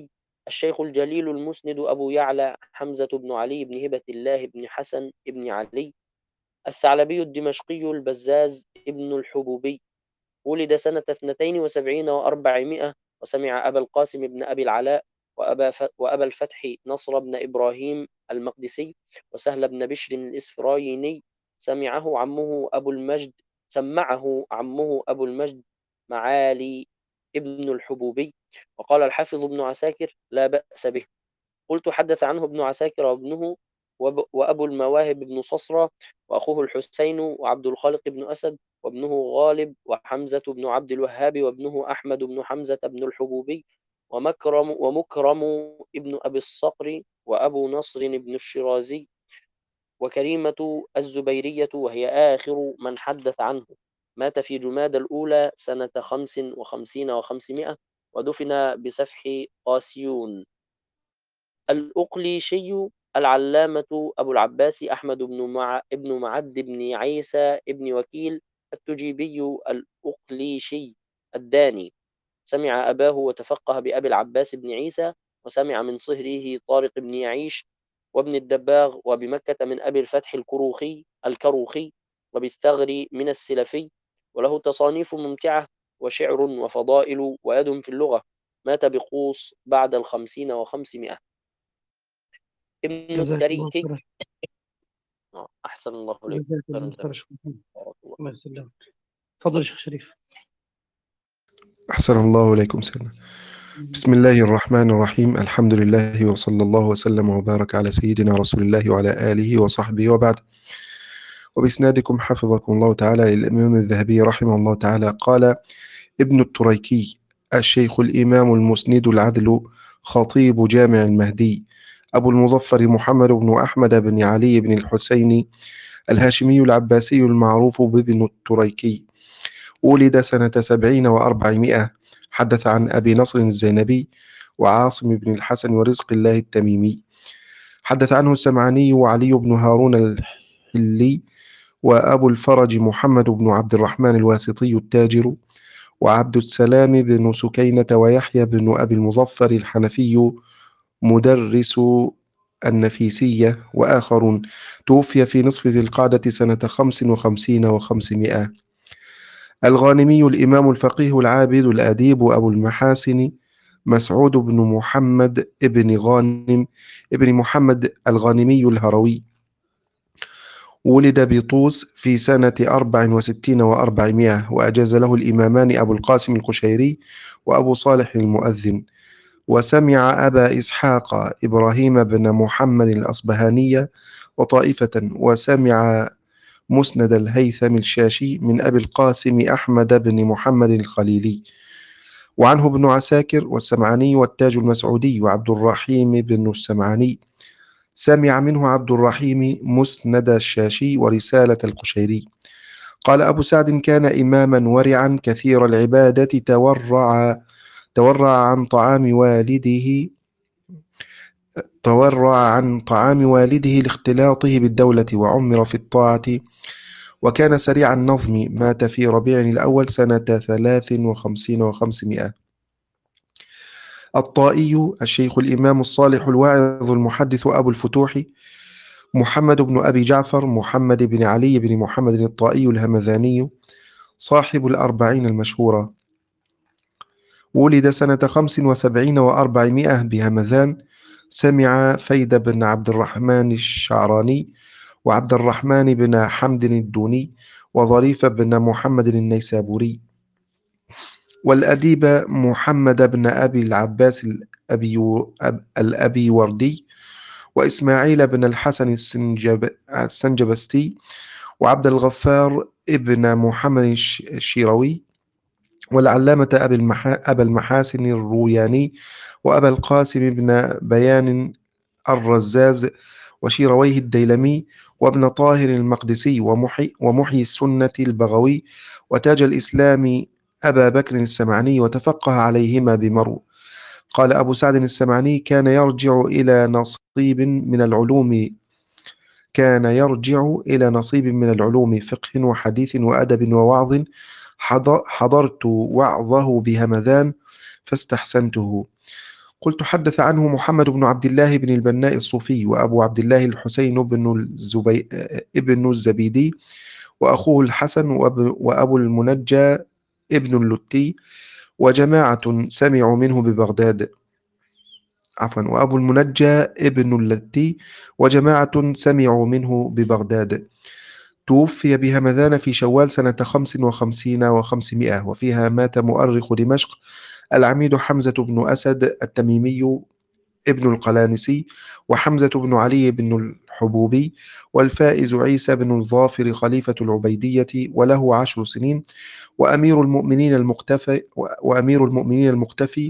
الشيخ الجليل المسند أبو يعلى حمزة بن علي بن هبة الله بن حسن بن علي الثعلبي الدمشقي البزاز ابن الحبوبي، ولد سنة اثنتين وسبعين وأربعمائة، وسمع أبا القاسم بن أبي العلاء وأبا, ف... وأبا الفتح نصر بن إبراهيم المقدسي وسهل بن بشر الإسفرايني. سمعه عمه أبو المجد سمعه عمه أبو المجد معالي ابن الحبوبي. وقال الحافظ ابن عساكر لا بأس به. قلت حدث عنه ابن عساكر وابنه وأبو المواهب بن صصرة وأخوه الحسين وعبد الخالق بن أسد وابنه غالب وحمزة بن عبد الوهاب وابنه أحمد بن حمزة بن الحبوبي ومكرم ومكرم ابن أبي الصقر وأبو نصر بن الشرازي وكريمة الزبيرية، وهي آخر من حدث عنه. مات في جماد الأولى سنة خمس وخمسين وخمسمائة، ودفن بسفح قاسيون. الأقليشي العلامة أبو العباس أحمد بن مع ابن معد بن عيسى ابن وكيل التجيبي الأقليشي الداني، سمع أباه وتفقه بأبي العباس بن عيسى، وسمع من صهره طارق بن يعيش وابن الدباغ، وبمكة من أبي الفتح الكروخي الكروخي وبالثغر من السلفي، وله تصانيف ممتعة وشعر وفضائل ويد في اللغة. مات بقوص بعد الخمسين وخمسمائة. ابن جزاك الله التريكي. خير. آه، أحسن الله إليك. جزاك خير الله خير. جزاك شكرا. الله. الله يسلمك. تفضل شيخ شريف. أحسن الله إليكم سيدنا. بسم الله الرحمن الرحيم. الحمد لله وصلى الله وسلم وبارك على سيدنا رسول الله وعلى آله وصحبه وبعد. وبإسنادكم حفظكم الله تعالى للإمام الذهبي رحمه الله تعالى قال ابن التريكي الشيخ الإمام المسند العدل خطيب جامع المهدي أبو المظفر محمد بن أحمد بن علي بن الحسين الهاشمي العباسي المعروف بابن التريكي، ولد سنة سبعين وأربعمائة. حدث عن أبي نصر الزينبي وعاصم بن الحسن ورزق الله التميمي. حدث عنه السمعاني وعلي بن هارون الحلي وأبو الفرج محمد بن عبد الرحمن الواسطي التاجر وعبد السلام بن سكينة ويحيى بن أبي المظفر الحنفي مدرس النفيسية وآخرون. توفي في نصف ذي القعدة سنة خمس وخمسين وخمسمائة. الغانمي الإمام الفقيه العابد الأديب أبو المحاسن مسعود بن محمد ابن غانم ابن محمد الغانمي الهروي، ولد بطوس في سنة أربع وستين وأربعمائة، وأجاز له الإمامان أبو القاسم القشيري وأبو صالح المؤذن. وسمع أبا إسحاق إبراهيم بن محمد الأصبهاني وطائفة، وسمع مسند الهيثم الشاشي من أبي القاسم أحمد بن محمد الخليلي. وعنه ابن عساكر والسمعاني والتاج المسعودي وعبد الرحيم بن السمعاني. سمع منه عبد الرحيم مسند الشاشي ورسالة القشيري. قال أبو سعد كان إماما ورعا كثير العبادة، تورع تورع عن طعام والده تورع عن طعام والده لاختلاطه بالدولة، وعمر في الطاعة، وكان سريع النظم. مات في ربيع الأول سنة ثلاث وخمسين وخمسمائة. الطائي الشيخ الإمام الصالح الواعظ المحدث أبو الفتوح محمد بن أبي جعفر محمد بن علي بن محمد الطائي الهمذاني صاحب الأربعين المشهورة، ولد سنة خمس وسبعين وأربعمائة بهمذان. سمع فيد بن عبد الرحمن الشعراني وعبد الرحمن بن حمد الدوني وظريف بن محمد النيسابوري، والأديب محمد بن أبي العباس الأبي, الأبي وردي، وإسماعيل بن الحسن السنجب السنجبستي، وعبد الغفار ابن محمد الشيروي، والعلامة أبي المحا... أبا المحاسن الروياني، وأبا القاسم بن بيان الرزاز، وشيرويه الديلمي، وابن طاهر المقدسي، ومحي, ومحيي السنة البغوي، وتاج الإسلام أبا بكر السمعني، وتفقه عليهما بمرو. قال أبو سعد السمعني كان يرجع إلى نصيب من العلوم كان يرجع إلى نصيب من العلوم فقه وحديث وأدب ووعظ. حضرت وعظه بهمذان فاستحسنته. قلت حدث عنه محمد بن عبد الله بن البناء الصوفي، وأبو عبد الله الحسين بن الزبي... ابن الزبيدي، وأخوه الحسن، وأب... وأبو المنجى ابن اللتي، وجماعة سمعوا منه ببغداد. عفوا وأبو المنجى ابن اللتي وجماعة سمعوا منه ببغداد. توفي بهمذان في شوال سنة خمس وخمسين وخمسمائة، وفيها مات مؤرخ دمشق العميد حمزة بن أسد التميمي ابن القلانسي، وحمزة بن علي بن الحبوبي، والفائز عيسى بن الظافر خليفة العبيدية، وله عشر سنين، وأمير المؤمنين المقتفي وأمير المؤمنين المقتفي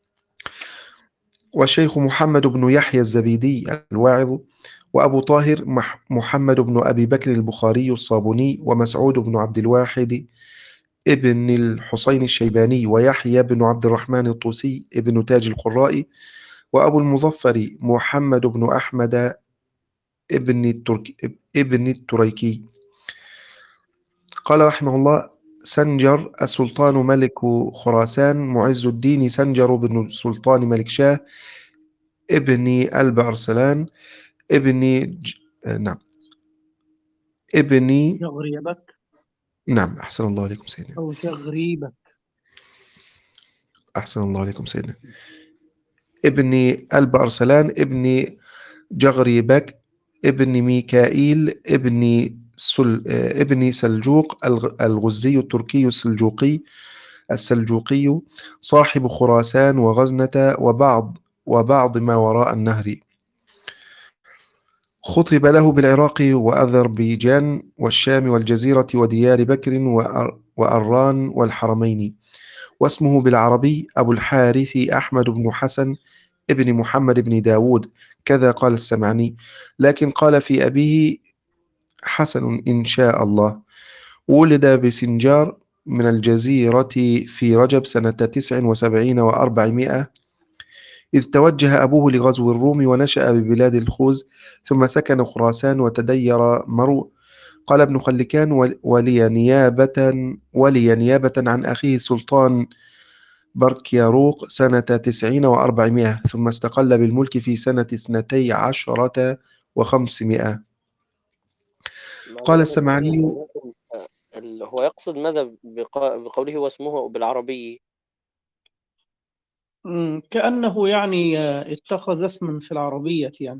والشيخ محمد بن يحيى الزبيدي الواعظ، وأبو طاهر محمد بن أبي بكر البخاري الصابوني، ومسعود بن عبد الواحد ابن الحسين الشيباني، ويحيى بن عبد الرحمن الطوسي ابن تاج القراء، وأبو المظفر محمد بن أحمد ابن الترك ابن التريكي. قال رحمه الله: سنجر السلطان ملك خراسان معز الدين سنجر بن السلطان ملك شاه ابن ألب أرسلان ابن ج... نعم ابن تغريبك نعم أحسن الله عليكم سيدنا. أو تغريبك. أحسن الله عليكم سيدنا. ابن ألب أرسلان ابن جغريبك ابن ميكائيل ابن سل... ابن سلجوق الغزي التركي السلجوقي السلجوقي صاحب خراسان وغزنة وبعض وبعض ما وراء النهر. خطب له بالعراق وأذربيجان والشام والجزيرة وديار بكر وأر... وأران والحرمين. واسمه بالعربي أبو الحارث أحمد بن حسن ابن محمد بن داود، كذا قال السمعني، لكن قال في أبيه حسن إن شاء الله. ولد بسنجار من الجزيرة في رجب سنة تسع وسبعين وأربعمائة، إذ توجه أبوه لغزو الروم ونشأ ببلاد الخوز، ثم سكن خراسان وتدير مرو. قال ابن خلكان: ولي نيابة ولي نيابة عن أخيه سلطان بركياروق سنة تسعين وأربعمائة، ثم استقل بالملك في سنة اثنتي عشرة وخمسمائة. قال السمعني: هو يقصد ماذا بقوله واسمه بالعربي؟ كأنه يعني اتخذ اسما في العربية يعني،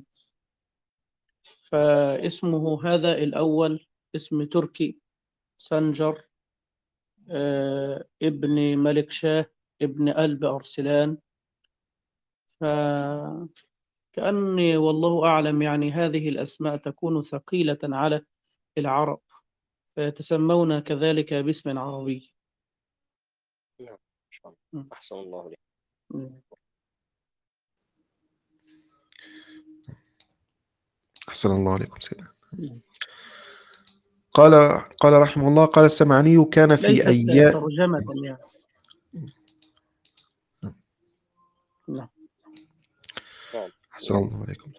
فاسمه هذا الأول اسم تركي سنجر ابن ملك شاه ابن ألب أرسلان، فكأني والله أعلم يعني هذه الأسماء تكون ثقيلة على العرب فيتسمون كذلك باسم عربي. نعم. أحسن الله عليك. أحسن الله عليكم سيدنا. قال قال رحمه الله: قال السمعني: كان في أيام ترجمة يعني. نعم. أحسن الله عليكم.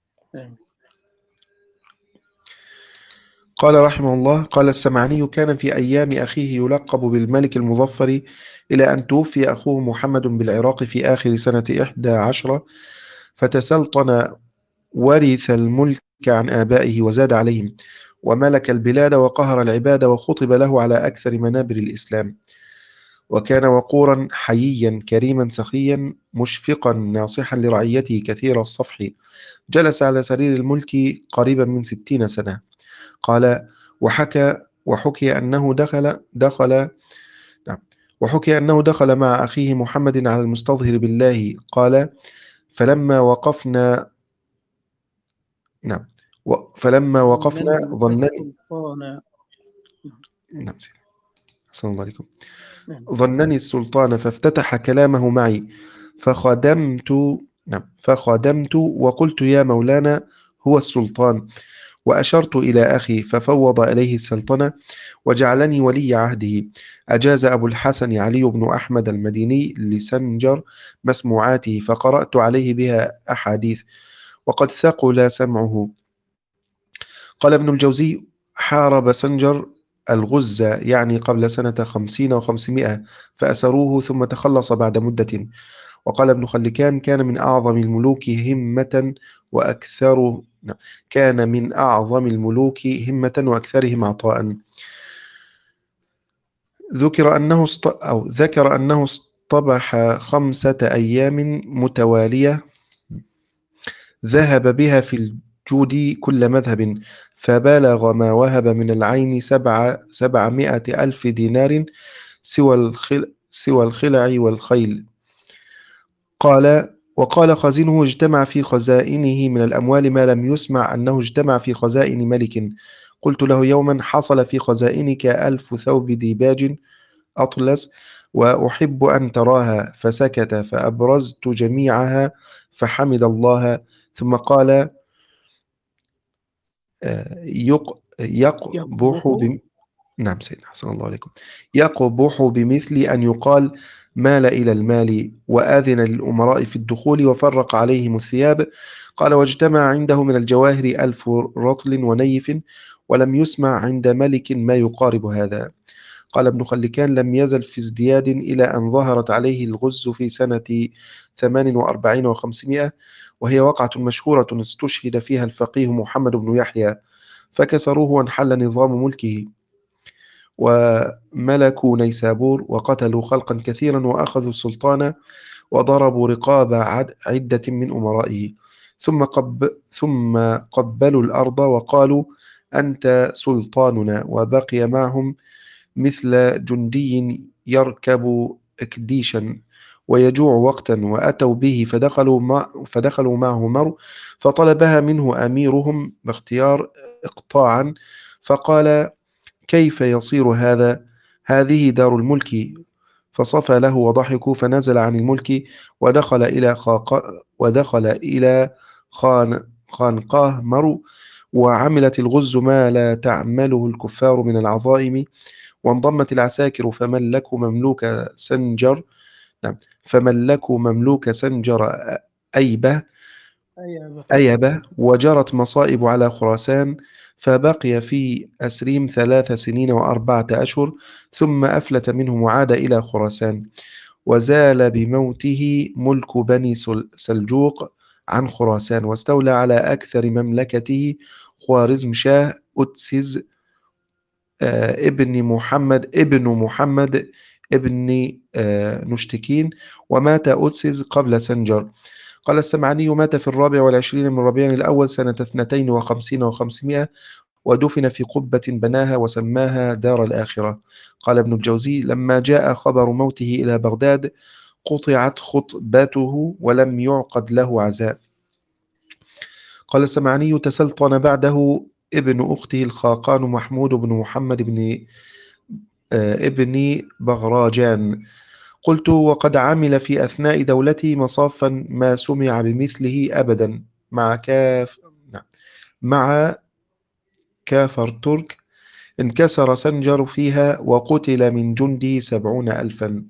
قال رحمه الله: قال السمعني: كان في أيام أخيه يلقب بالملك المظفر، إلى أن توفي أخوه محمد بالعراق في آخر سنة إحدى عشرة، فتسلطن ورث الملك عن آبائه وزاد عليهم، وملك البلاد وقهر العباد، وخطب له على أكثر منابر الإسلام. وكان وقورا حييا كريما سخيا مشفقا ناصحا لرعيته كثير الصفح، جلس على سرير الملك قريبا من ستين سنة. قال: وحكى وحكي أنه دخل دخل نعم وحكي أنه دخل مع أخيه محمد على المستظهر بالله. قال: فلما وقفنا نعم فلما وقفنا ظنني نعم أحسن الله عليكم ظنني السلطان فافتتح كلامه معي، فخدمت نعم فخدمت وقلت: يا مولانا، هو السلطان. وأشرت إلى أخي ففوض إليه السلطنة وجعلني ولي عهده. أجاز أبو الحسن علي بن أحمد المديني لسنجر مسموعاته، فقرأت عليه بها أحاديث، وقد ثقل سمعه. قال ابن الجوزي: حارب سنجر الغزة يعني قبل سنة خمسين وخمسمائة، فأسروه ثم تخلص بعد مدة، وقال ابن خلكان كان من أعظم الملوك همة وأكثر كان من أعظم الملوك همة وأكثرهم عطاء. ذكر أنه است... أو ذكر أنه اصطبح خمسة أيام متوالية ذهب بها في الجود كل مذهب، فبلغ ما وهب من العين سبع سبعمائة ألف دينار سوى الخل... سوى الخلع والخيل. قال وقال خازنه اجتمع في خزائنه من الأموال ما لم يسمع أنه اجتمع في خزائن ملك. قلت له يوما حصل في خزائنك ألف ثوب ديباج أطلس وأحب أن تراها، فسكت فأبرزت جميعها فحمد الله ثم قال يق... يقبح بم... نعم سيدنا حسن الله عليكم يقبح بمثل أن يقال مال إلى المال، وآذن للأمراء في الدخول وفرق عليهم الثياب. قال واجتمع عنده من الجواهر ألف رطل ونيف، ولم يسمع عند ملك ما يقارب هذا. قال ابن خلكان لم يزل في ازدياد إلى أن ظهرت عليه الغز في سنة ثمان وأربعين وخمسمائة، وهي وقعة مشهورة استشهد فيها الفقيه محمد بن يحيى، فكسروه وانحل نظام ملكه، وملكوا نيسابور وقتلوا خلقا كثيرا وأخذوا السلطان وضربوا رقاب عدة من أمرائه، ثم, قب ثم قبلوا الأرض وقالوا أنت سلطاننا، وبقي معهم مثل جندي يركب إكديشا ويجوع وقتا، وأتوا به فدخلوا, مع فدخلوا معه مر فطلبها منه أميرهم باختيار إقطاعا، فقال كيف يصير هذا؟ هذه دار الملك. فصفى له وضحكوا، فنزل عن الملك ودخل إلى خاق ودخل إلى خان خانقاه مرو، وعملت الغز ما لا تعمله الكفار من العظائم، وانضمت العساكر فملكوا مملوك سنجر نعم فملكوا مملوك سنجر أيبة أيبة وجرت مصائب على خراسان، فبقي في أسريم ثلاث سنين وأربعة أشهر، ثم أفلت منهم وعاد إلى خراسان، وزال بموته ملك بني سلجوق عن خراسان، واستولى على أكثر مملكته خوارزم شاه أتسز آه ابن محمد ابن محمد ابن آه نشتكين، ومات أتسز قبل سنجر. قال السمعاني مات في الرابع والعشرين من ربيع الأول سنة اثنتين وخمسين وخمسمائة، ودفن في قبة بناها وسماها دار الآخرة. قال ابن الجوزي لما جاء خبر موته إلى بغداد قطعت خطبته ولم يعقد له عزاء. قال السمعاني تسلطن بعده ابن أخته الخاقان محمود بن محمد بن آه ابن بغراجان. قلت وقد عمل في أثناء دولته مصافا ما سمع بمثله أبدا مع كاف مع كافر ترك، انكسر سنجر فيها وقتل من جندي سبعون ألفا.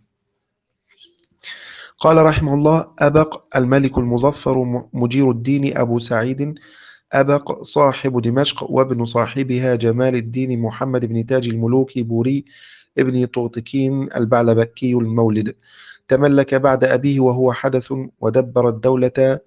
قال رحمه الله أبق الملك المظفر مجير الدين أبو سعيد أبق صاحب دمشق، وابن صاحبها جمال الدين محمد بن تاج الملوك بوري ابن طوطكين البعلبكي المولد، تملك بعد أبيه وهو حدث، ودبر الدولة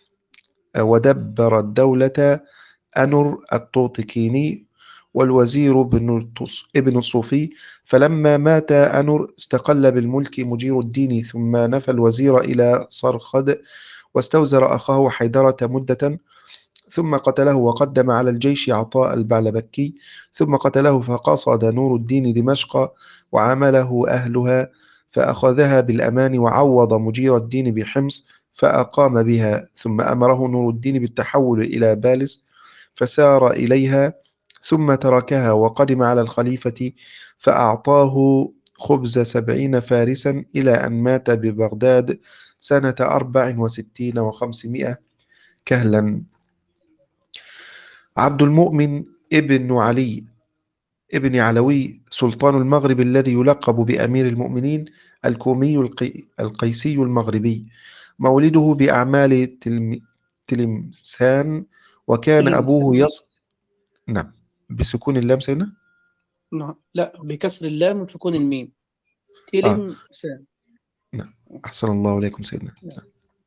ودبر الدولة أنر الطوطكيني والوزير ابن ابن الصوفي. فلما مات أنر استقل بالملك مجير الدين، ثم نفى الوزير إلى صرخد واستوزر أخاه حيدرة مدة، ثم قتله وقدم على الجيش عطاء البعلبكي، ثم قتله فقصد نور الدين دمشق وعمله أهلها، فأخذها بالأمان وعوض مجير الدين بحمص فأقام بها، ثم أمره نور الدين بالتحول إلى بالس فسار إليها، ثم تركها وقدم على الخليفة فأعطاه خبز سبعين فارسا إلى أن مات ببغداد سنة أربع وستين وخمسمائة كهلا. عبد المؤمن ابن علي ابن علوي سلطان المغرب الذي يلقب بأمير المؤمنين الكومي القي... القيسي المغربي، مولده بأعمال تلم... تلمسان، وكان تلمسان. أبوه يص نعم بسكون اللام سيدنا؟ نعم لا بكسر اللام وسكون الميم آه. تلمسان. نعم. أحسن الله إليكم سيدنا. نعم.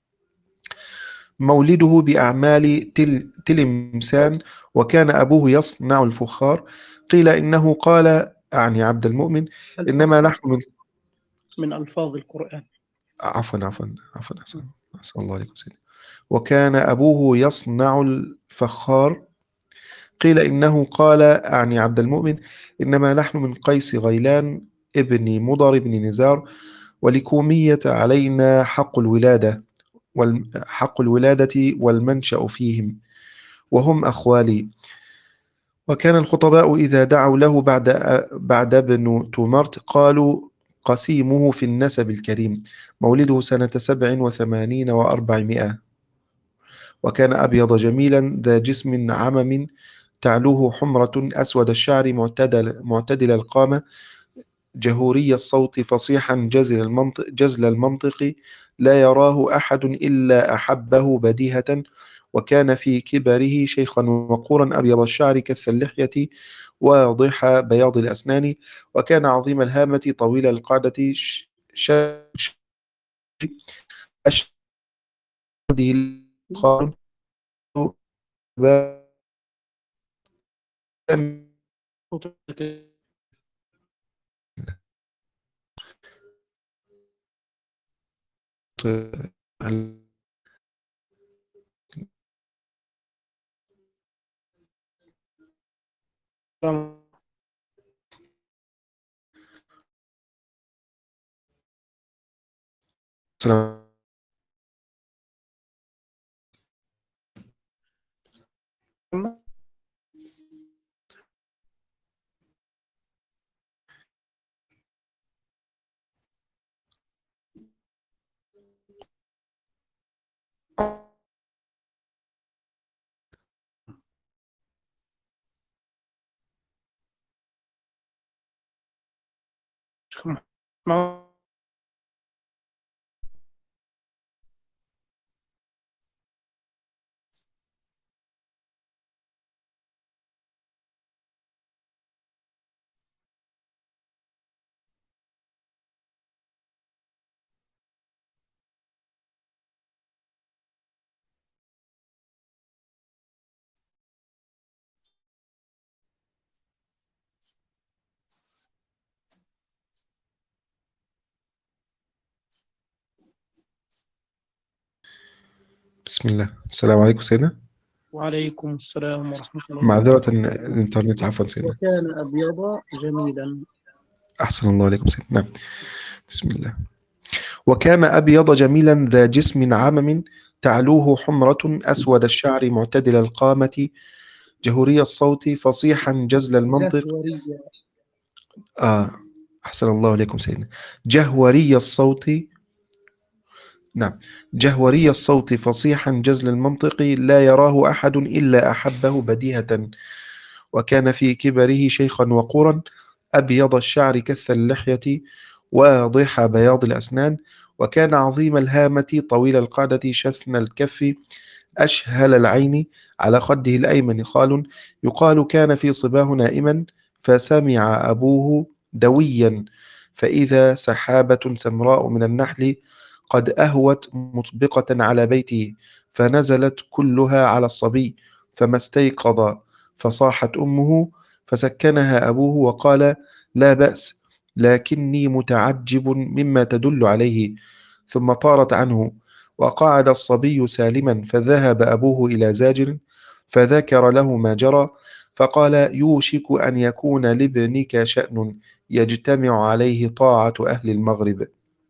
مولده بأعمال تل تلمسان، وكان أبوه يصنع الفخار. قيل إنه قال، أعني عبد المؤمن، إنما الفخار نحن من من ألفاظ القرآن. عفوا عفوا عفوا أحسن أحسن الله عليكم سيدنا. وكان أبوه يصنع الفخار. قيل إنه قال، أعني عبد المؤمن، إنما نحن من قيس غيلان ابن مضر بن نزار، ولكومية علينا حق الولادة حق الولادة والمنشأ فيهم، وهم أخوالي. وكان الخطباء إذا دعوا له بعد بعد ابن تومرت قالوا قسيمه في النسب الكريم. مولده سنة سبع وثمانين وأربعمائة. وكان أبيض جميلا ذا جسم عمم تعلوه حمرة أسود الشعر معتدل, معتدل القامة جهوري الصوت فصيحا جزل المنطق, جزل المنطق لا يراه أحد إلا أحبه بديهة. وكان في كبره شيخا وقورا أبيض الشعر كث اللحية واضح بياض الأسنان. وكان عظيم الهامة طويل القعدة شاشده القارن السلام بسم الله. السلام عليكم سيدنا. وعليكم السلام ورحمة الله معذرة وبركاته. الإنترنت، عفوا سيدنا. وكان أبيض جميلا. أحسن الله عليكم سيدنا. نعم. بسم الله. وكان أبيض جميلا ذا جسم عمم تعلوه حمرة أسود الشعر معتدل القامة جهوري الصوت فصيحا جزل المنطق. جهورية. آه أحسن الله عليكم سيدنا. جهوري الصوت. نعم. جهوري الصوت فصيحا جزل المنطق لا يراه أحد إلا أحبه بديهة. وكان في كبره شيخا وقورا أبيض الشعر كث اللحية واضح بياض الأسنان. وكان عظيم الهامة طويل القعدة شثن الكف أشهل العين على خده الأيمن خال. يقال كان في صباه نائما فسمع أبوه دويا فإذا سحابة سمراء من النحل قد أهوت مطبقة على بيته فنزلت كلها على الصبي فما استيقظ فصاحت أمه فسكنها أبوه وقال لا بأس لكني متعجب مما تدل عليه. ثم طارت عنه وقعد الصبي سالما فذهب أبوه إلى زاجر فذكر له ما جرى فقال يوشك أن يكون لابنك شأن يجتمع عليه طاعة أهل المغرب.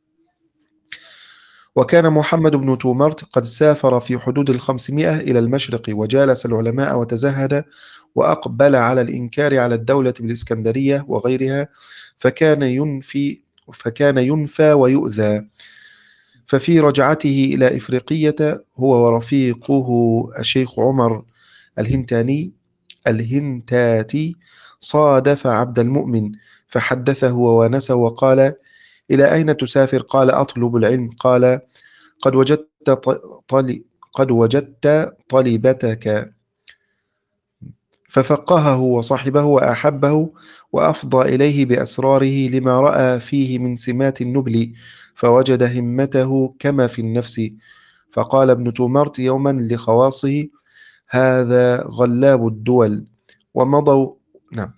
وكان محمد بن تومرت قد سافر في حدود الخمسمائة إلى المشرق وجالس العلماء وتزهد وأقبل على الإنكار على الدولة بالإسكندرية وغيرها فكان ينفي فكان ينفى ويؤذى. ففي رجعته إلى إفريقية هو ورفيقه الشيخ عمر الهنتاني الهنتاتي صادف عبد المؤمن فحدثه وونسه وقال إلى أين تسافر؟ قال أطلب العلم. قال قد وجدت طل... قد وجدت طلبتك ففقهه وصحبه وأحبه وأفضى إليه بأسراره لما رأى فيه من سمات النبل، فوجد همته كما في النفس. فقال ابن تومرت يوما لخواصه: هذا غلاب الدول. ومضوا نعم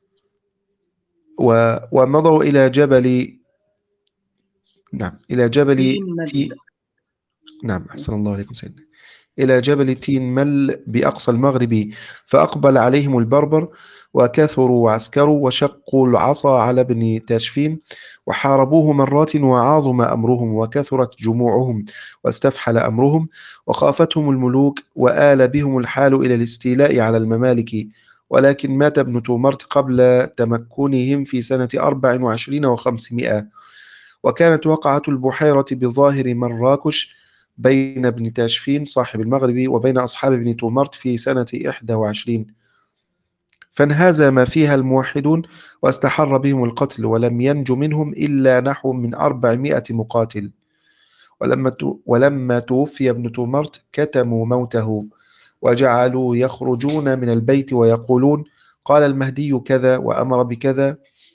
و... ومضوا إلى جبل نعم إلى جبل تين تي مل. نعم أحسن الله عليكم سيدنا إلى جبل تين مل بأقصى المغرب، فأقبل عليهم البربر وكثروا وعسكروا وشقوا العصا على ابن تاشفين وحاربوه مرات، وعظم أمرهم وكثرت جموعهم واستفحل أمرهم وخافتهم الملوك، وآل بهم الحال إلى الاستيلاء على الممالك. ولكن مات ابن تومرت قبل تمكنهم في سنة أربع وعشرين وخمسمائة، وكانت وقعة البحيرة بظاهر مراكش بين ابن تاشفين صاحب المغرب وبين أصحاب ابن تومرت في سنة إحدى وعشرين، فانهزم فيها الموحدون واستحر بهم القتل، ولم ينج منهم إلا نحو من أربعمائة مقاتل. ولما ولما توفي ابن تومرت كتموا موته، وجعلوا يخرجون من البيت ويقولون: قال المهدي كذا وأمر بكذا.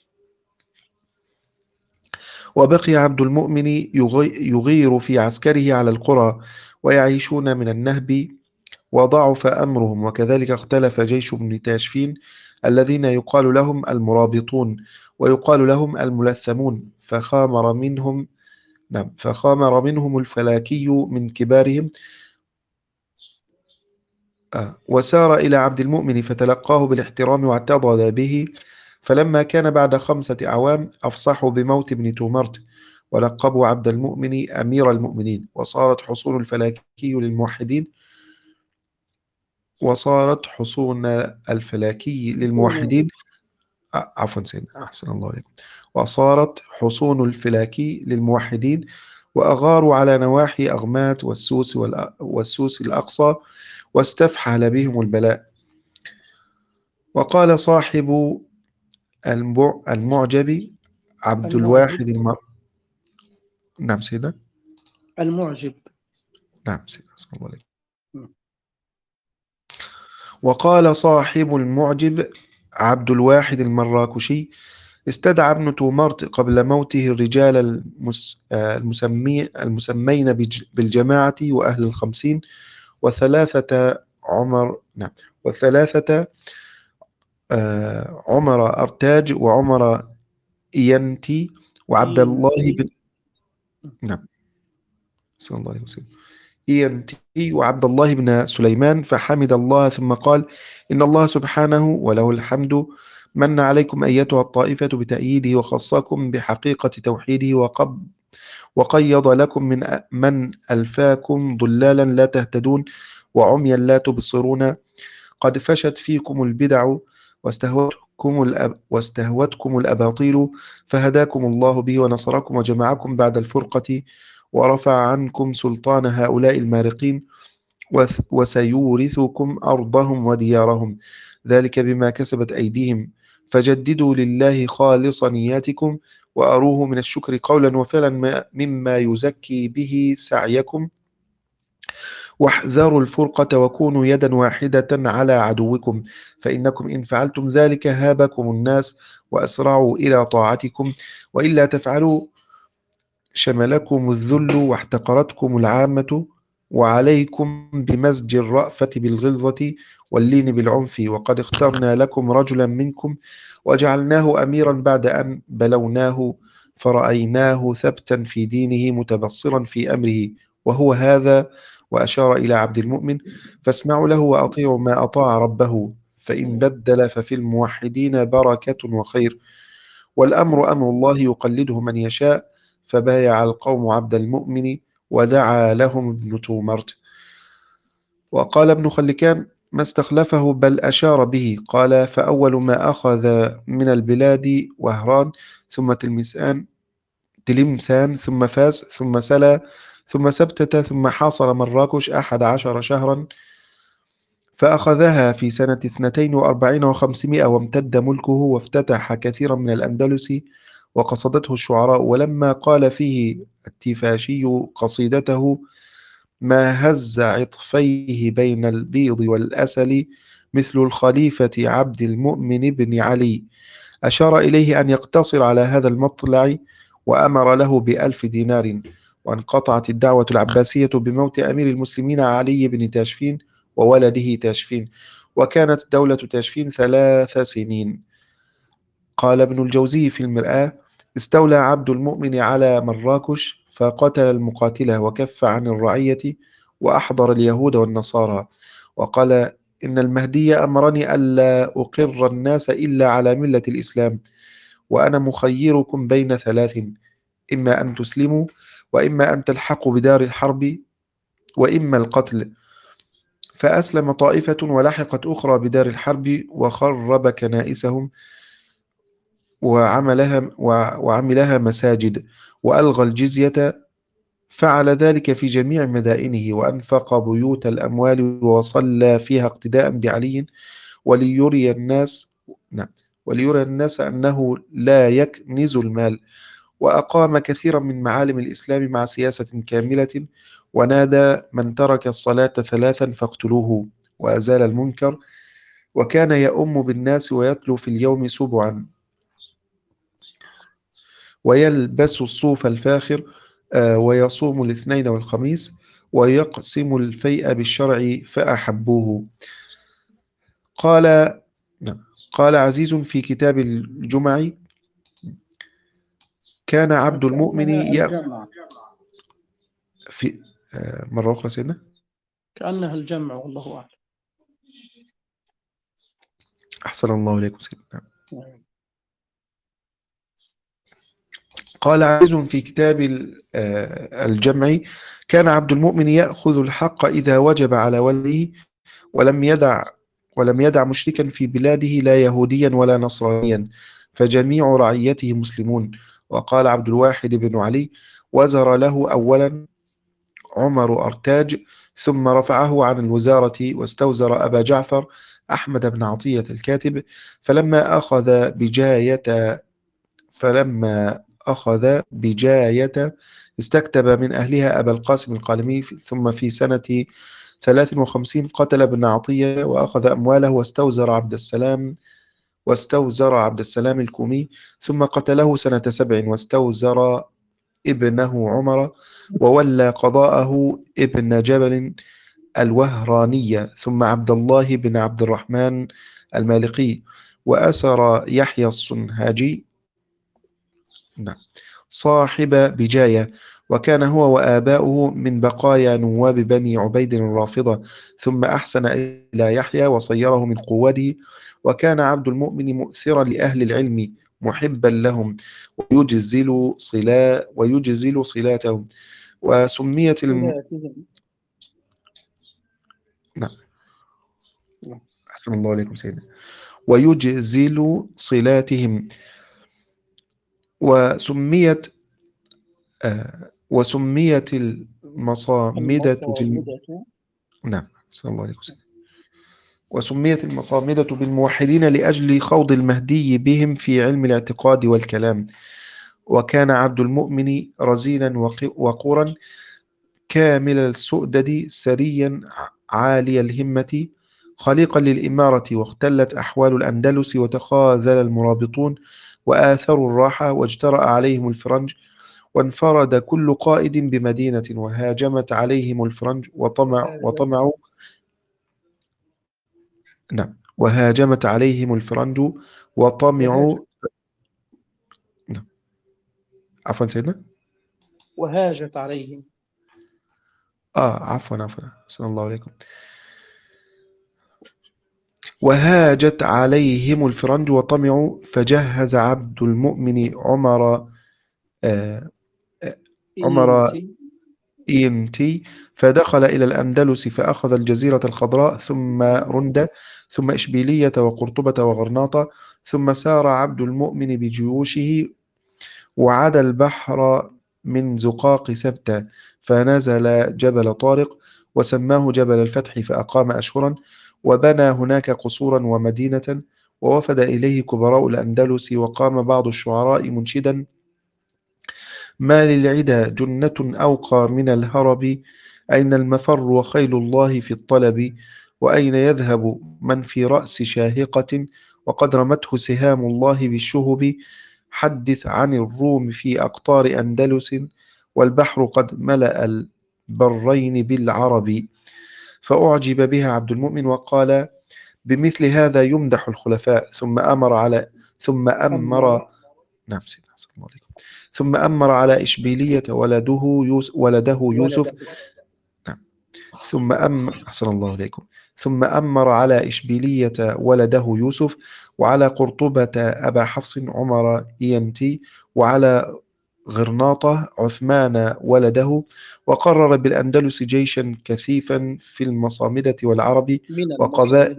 وبقي عبد المؤمن يغير في عسكره على القرى ويعيشون من النهب، وضعف أمرهم. وكذلك اختلف جيش ابن تاشفين الذين يقال لهم المرابطون ويقال لهم الملثمون، فخامر منهم نعم فخامر منهم الفلاكي من كبارهم آه وسار إلى عبد المؤمن فتلقاه بالاحترام واعتضد به. فلما كان بعد خمسة أعوام أفصحوا بموت ابن تومرت ولقبوا عبد المؤمن أمير المؤمنين، وصارت حصون الفلاكي للموحدين وصارت حصون الفلاكي للموحدين عفوا سيدنا أحسن الله عليكم وصارت حصون الفلاكي للموحدين، وأغاروا على نواحي أغمات والسوس والسوس الأقصى، واستفحل بهم البلاء. وقال صاحب المعجب عبد الواحد المر... نعم سيدنا المعجب نعم سيدنا صلى الله عليه. وقال صاحب المعجب عبد الواحد المراكشي: استدعى ابن تومرت قبل موته الرجال المس... المسمي... المسمين بالجماعة وأهل الخمسين وثلاثة عمر نعم وثلاثة آه عمر أرتاج وعمر إينتي وعبد الله بن نعم صلى الله عليه وسلم إينتي وعبد الله بن سليمان، فحمد الله ثم قال: إن الله سبحانه وله الحمد من عليكم أيتها الطائفة بتأييده وخصكم بحقيقة توحيده، وقب وقيض لكم من من ألفاكم ضلالا لا تهتدون وعميا لا تبصرون. قد فشت فيكم البدع واستهوتكم الأب واستهوتكم الأباطيل، فهداكم الله به ونصركم وجمعكم بعد الفرقة، ورفع عنكم سلطان هؤلاء المارقين، وسيورثكم أرضهم وديارهم، ذلك بما كسبت أيديهم. فجددوا لله خالص نياتكم، وأروه من الشكر قولا وفعلا مما يزكي به سعيكم، واحذروا الفرقة وكونوا يدا واحدة على عدوكم، فإنكم إن فعلتم ذلك هابكم الناس وأسرعوا إلى طاعتكم، وإلا تفعلوا شملكم الذل واحتقرتكم العامة، وعليكم بمزج الرأفة بالغلظة واللين بالعنف. وقد اخترنا لكم رجلا منكم وجعلناه أميرا بعد أن بلوناه، فرأيناه ثبتا في دينه متبصرا في أمره، وهو هذا. وأشار إلى عبد المؤمن: فاسمعوا له وأطيعوا ما أطاع ربه، فإن بدل ففي الموحدين بركة وخير، والأمر أمر الله يقلده من يشاء. فبايع القوم عبد المؤمن ودعا لهم ابن تومرت. وقال ابن خلكان: ما استخلفه بل أشار به. قال: فأول ما أخذ من البلاد وهران، ثم تلمسان تلمسان ثم فاس ثم سلا ثم سبتة، ثم حاصر مراكش أحد عشر شهرا، فأخذها في سنة اثنتين وأربعين وخمسمائة، وامتد ملكه وافتتح كثيرا من الأندلس وقصدته الشعراء. ولما قال فيه التيفاشي قصيدته: ما هز عطفيه بين البيض والأسل مثل الخليفة عبد المؤمن بن علي، أشار إليه أن يقتصر على هذا المطلع وأمر له بألف دينار. وانقطعت الدعوة العباسية بموت أمير المسلمين علي بن تاشفين وولده تاشفين، وكانت دولة تاشفين ثلاث سنين. قال ابن الجوزي في المرآة: استولى عبد المؤمن على مراكش فقتل المقاتلة وكف عن الرعية وأحضر اليهود والنصارى، وقال: إن المهدي أمرني ألا أقر الناس إلا على ملة الإسلام، وأنا مخيركم بين ثلاث: إما أن تسلموا، وإما أن تلحقوا بدار الحرب، وإما القتل. فأسلم طائفة ولحقت أخرى بدار الحرب وخرب كنائسهم وعملها وعملها مساجد وألغى الجزية. فعل ذلك في جميع مدائنه، وأنفق بيوت الأموال وصلى فيها اقتداء بعلي وليري الناس نعم وليري الناس أنه لا يكنز المال. وأقام كثيرا من معالم الإسلام مع سياسة كاملة، ونادى: من ترك الصلاة ثلاثا فاقتلوه، وأزال المنكر، وكان يؤم بالناس ويتلو في اليوم سبعا، ويلبس الصوف الفاخر، آه، ويصوم الاثنين والخميس، ويقسم الفيء بالشرع فأحبوه. قال نعم. قال عزيز في كتاب الجمع: كان عبد المؤمن يأخذ في آه، مرة أخرى سيدنا كأنها الجمع والله أعلم. أحسن الله إليكم سيدنا. قال عزيز في كتاب الجمع: كان عبد المؤمن يأخذ الحق إذا وجب على وليه، ولم يدع ولم يدع مشركا في بلاده لا يهوديا ولا نصرانيا، فجميع رعيته مسلمون. وقال عبد الواحد بن علي: وزر له أولا عمر أرتاج، ثم رفعه عن الوزارة واستوزر أبا جعفر أحمد بن عطية الكاتب، فلما أخذ بجاية فلما أخذ بجاية استكتب من أهلها أبا القاسم القالمي، ثم في سنة ثلاث وخمسين قتل ابن عطية وأخذ أمواله، واستوزر عبد السلام واستوزر عبد السلام الكومي، ثم قتله سنة سبع واستوزر ابنه عمر، وولى قضاءه ابن جبل الوهرانية، ثم عبد الله بن عبد الرحمن المالقي، وأسر يحيى الصنهاجي نعم صاحب بجاية، وكان هو وآباؤه من بقايا نواب بني عبيد الرافضة، ثم أحسن إلى يحيى وصيره من قوته. وكان عبد المؤمن مؤثرا لأهل العلم محبا لهم، ويجزل صلا ويجزل صلاتهم. وسميت الم... نعم أحسن الله عليكم سيدنا. ويجزل صلاتهم. وسميت آه وسميت المصامدة بال... نعم أحسن الله عليكم سيدنا. وسميت المصامدة بالموحدين لأجل خوض المهدي بهم في علم الاعتقاد والكلام. وكان عبد المؤمن رزينا وقورا كامل السؤدد، سريا عالي الهمة، خليقا للإمارة، واختلت أحوال الأندلس وتخاذل المرابطون وآثروا الراحة واجترأ عليهم الفرنج، وانفرد كل قائد بمدينة وهاجمت عليهم الفرنج وطمع وطمعوا نعم وهاجمت عليهم الفرنج وطمعوا نعم عفوا سيدنا وهاجت عليهم آه عفوا عفوا أحسن الله عليكم. وهاجت عليهم الفرنج وطمعوا، فجهز عبد المؤمن عمر آه عمر إنتي، فدخل إلى الأندلس فأخذ الجزيرة الخضراء، ثم رندة، ثم إشبيلية وقرطبة وغرناطة، ثم سار عبد المؤمن بجيوشه وعدا البحر من زقاق سبتة، فنزل جبل طارق وسماه جبل الفتح، فأقام أشهرا وبنى هناك قصورا ومدينة، ووفد إليه كبراء الأندلس، وقام بعض الشعراء منشدا: ما للعدا جنة أوقى من الهرب، أين المفر وخيل الله في الطلب، وأين يذهب من في رأس شاهقة وقد رمته سهام الله بالشهب. حدث عن الروم في أقطار أندلس والبحر قد ملأ البرين بالعرب. فأعجب بها عبد المؤمن وقال: بمثل هذا يمدح الخلفاء. ثم أمر على ثم أمر نعم سيدنا صلى الله عليه وسلم. ثم أمر على إشبيلية ولده يوسف ولده يوسف نعم ثم أم أحسن الله إليكم ثم أمر على إشبيلية ولده يوسف، وعلى قرطبة أبا حفص عمر إيمتي، وعلى غرناطة عثمان ولده، وقرر بالأندلس جيشا كثيفا في المصامدة والعرب وقبائل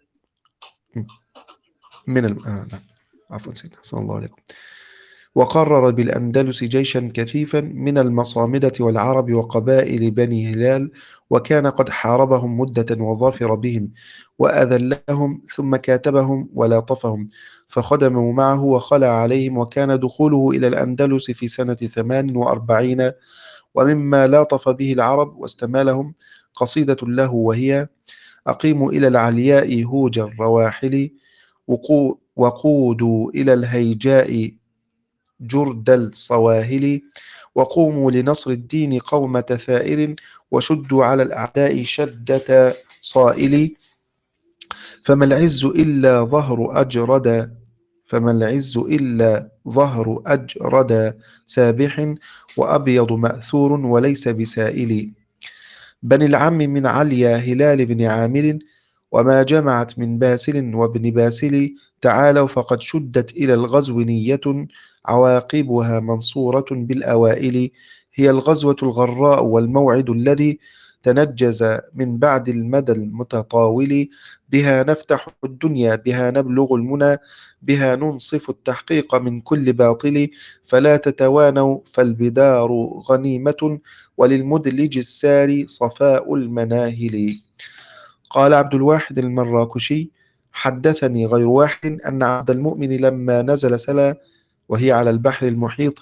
من الم... آه نعم عفوا سيدنا صلى الله عليكم وقرر بالأندلس جيشا كثيفا من المصامدة والعرب وقبائل بني هلال، وكان قد حاربهم مدة وظافر بهم وأذلهم، ثم كاتبهم ولاطفهم فخدموا معه وخلع عليهم، وكان دخوله إلى الأندلس في سنة ثمان وأربعين. ومما لاطف به العرب واستمالهم قصيدة له، وهي: أقيموا إلى العلياء هوج الرواحل، وقودوا إلى الهيجاء جرد الصواهل، وقوموا لنصر الدين قومة ثائر، وشدوا على الأعداء شدة صائل. فما العز إلا ظهر أجرد فما العز إلا ظهر أجرد سابح، وأبيض مأثور وليس بسائل. بني العم من عليا هلال بن عامر، وما جمعت من باسل وابن باسل. تعالوا فقد شدت إلى الغزو نية، عواقبها منصورة بالأوائل. هي الغزوة الغراء والموعد الذي تنجز من بعد المدى المتطاول. بها نفتح الدنيا، بها نبلغ المنى، بها ننصف التحقيق من كل باطل. فلا تتوانوا فالبدار غنيمة، وللمدلج الساري صفاء المناهل. قال عبد الواحد المراكشي: حدثني غير واحد أن عبد المؤمن لما نزل سلا، وهي على البحر المحيط،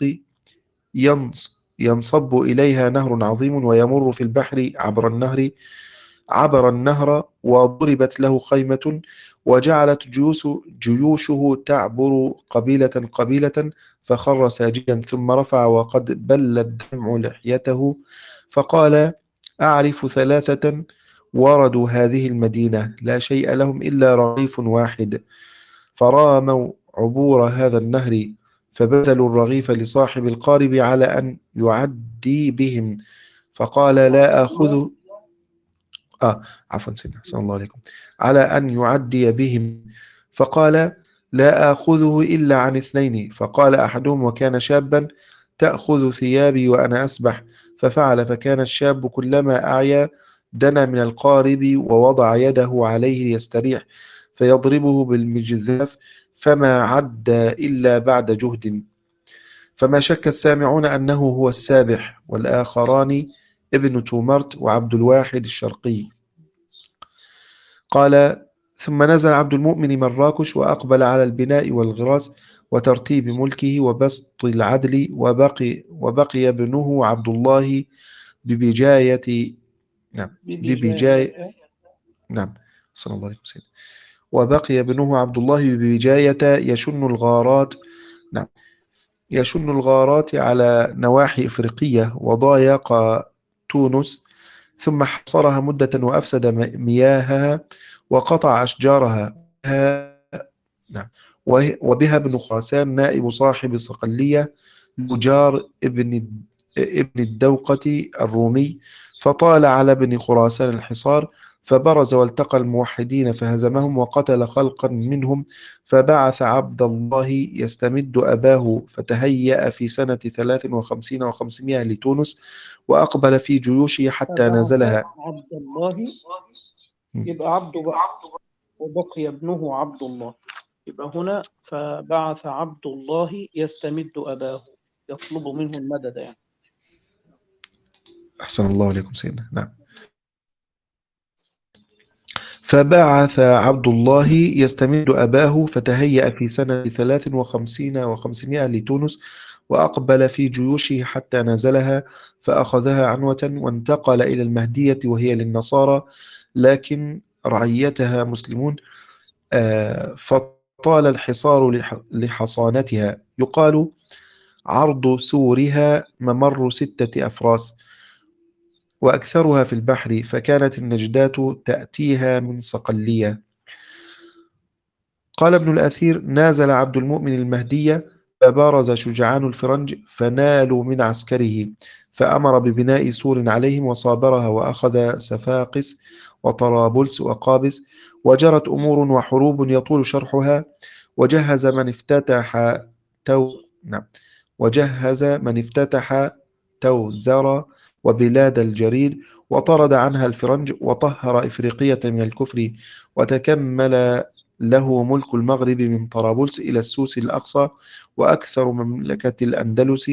ينصب إليها نهر عظيم، ويمر في البحر عبر النهر عبر النهر وضربت له خيمة، وجعلت جيوش جيوشه تعبر قبيلة قبيلة، فخر ساجدا، ثم رفع وقد بل الدمع لحيته، فقال: أعرف ثلاثة وردوا هذه المدينة لا شيء لهم إلا رغيف واحد، فراموا عبور هذا النهر، فبذلوا الرغيف لصاحب القارب على أن يعدي بهم، فقال: لا آخذ آه عفوا سيدنا صلى الله عليكم على أن يعدي بهم، فقال: لا آخذه إلا عن اثنين. فقال أحدهم وكان شابا: تأخذ ثيابي وأنا أسبح. ففعل، فكان الشاب كلما أعيا دنا من القارب ووضع يده عليه ليستريح، فيضربه بالمجذاف، فما عد إلا بعد جهد. فما شك السامعون أنه هو السابح، والآخران ابن تومرت وعبد الواحد الشرقي. قال: ثم نزل عبد المؤمن مراكش، وأقبل على البناء والغراس وترتيب ملكه وبسط العدل، وبقي, وبقي ابنه عبد الله ببجاية نعم ببجاية نعم صلى الله عليه وسلم وبقي ابنه عبد الله ببجاية يشن الغارات نعم يشن الغارات على نواحي إفريقية، وضايق تونس، ثم حصرها مدة وأفسد مياهها وقطع أشجارها. نعم وبها ابن خراسان نائب صاحب صقلية لجار ابن ابن الدوقة الرومي، فطال على ابن خراسان الحصار، فبرز والتقى الموحدين فهزمهم وقتل خلقا منهم، فبعث عبد الله يستمد أباه، فتهيأ في سنة ثلاث وخمسين وخمسمائة لتونس، وأقبل في جيوشه حتى نزلها. عبد الله يبقى عبد بقى، وبقي ابنه عبد الله، يبقى هنا فبعث عبد الله يستمد أباه يطلب منه المدد يعني. أحسن الله عليكم سيدنا. نعم فبعث عبد الله يستمد أباه فتهيأ في سنة ثلاث وخمسين وخمسمائة لتونس، وأقبل في جيوشه حتى نزلها، فأخذها عنوة وانتقل إلى المهدية وهي للنصارى، لكن رعيتها مسلمون آه، فطال الحصار لح- لحصانتها. يقال عرض سورها ممر ستة أفراس، وأكثرها في البحر، فكانت النجدات تأتيها من صقلية. قال ابن الأثير: نازل عبد المؤمن المهدي، فبارز شجعان الفرنج فنالوا من عسكره، فأمر ببناء سور عليهم وصابرها، وأخذ سفاقس وطرابلس وقابس، وجرت أمور وحروب يطول شرحها. وجهز من افتتح تو نعم وجهز من افتتح توزر وبلاد الجريد، وطرد عنها الفرنج، وطهر إفريقية من الكفر، وتكمل له ملك المغرب من طرابلس إلى السوس الأقصى، وأكثر مملكة الأندلس.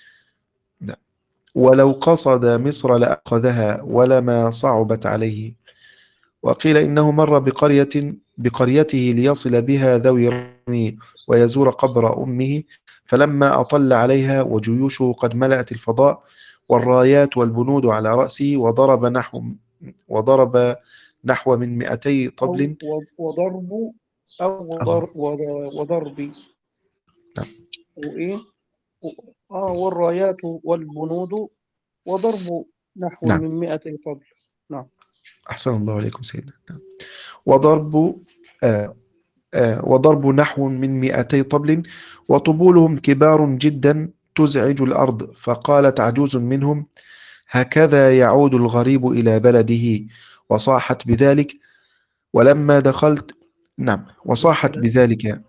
ولو قصد مصر لأخذها ولما صعبت عليه. وقيل إنه مر بقرية بقريته ليصل بها ذوي رمي ويزور قبر أمه، فلما أطل عليها وجيوشه قد ملأت الفضاء والرايات والبنود على رأسه، وضرب نحو وضرب نحو من مئتي أو طبل. و- وضرب أو أهو. ضر- وض- وضربي نعم. وإيه و- آه والرايات والبنود وضرب نحو نعم. من مئة طبل. نعم. أحسن الله عليكم سيدنا. نعم. وضرب آه آه وضرب نحو من مئتي طبل، وطبولهم كبار جدا تزعج الأرض. فقالت عجوز منهم: هكذا يعود الغريب إلى بلده. وصاحت بذلك ولما دخلت نعم وصاحت بذلك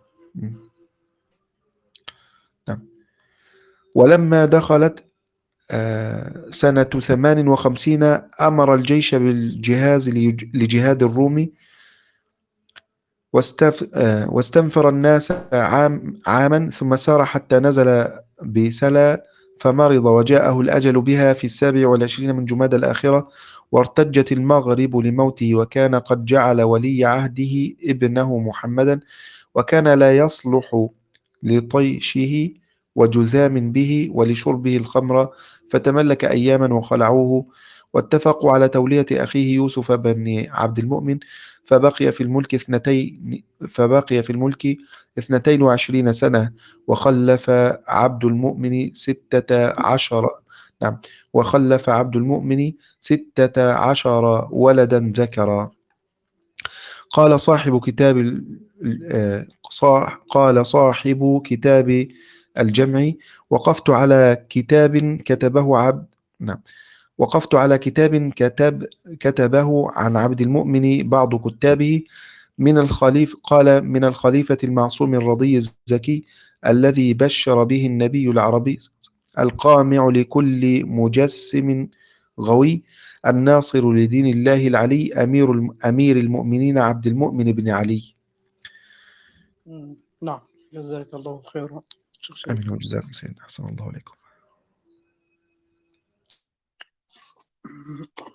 نعم ولما دخلت آه، سنة ثمان وخمسين أمر الجيش بالجهاز ليج- لجهاد الروم، واستف... آه، واستنفر الناس عام عاما، ثم سار حتى نزل بسلا، فمرض وجاءه الأجل بها في السابع والعشرين من جماد الآخرة، وارتجت المغرب لموته، وكان قد جعل ولي عهده ابنه محمدا، وكان لا يصلح لطيشه وجذام به ولشربه الخمر، فتملك أياما وخلعوه، واتفقوا على تولية أخيه يوسف بن عبد المؤمن، فبقي في الملك اثنتين فبقي في الملك اثنتين وعشرين سنة، وخلف عبد المؤمن ستة عشر نعم وخلف عبد المؤمن ستة عشر ولدا ذكرا. قال صاحب كتاب ال- آه، صاح- قال صاحب كتاب الجمع: وقفت على كتاب كتبه عبد نعم وقفت على كتاب كتب كتبه عن عبد المؤمن بعض كتابه من الخليف قال: من الخليفة المعصوم الرضي الزكي، الذي بشر به النبي العربي القامع لكل مجسم غوي، الناصر لدين الله العلي، أمير الم- أمير المؤمنين عبد المؤمن بن علي. مم. نعم. جزاك الله خيرا شيخ شريف. أمين وجزاكم سيدنا، أحسن الله عليكم.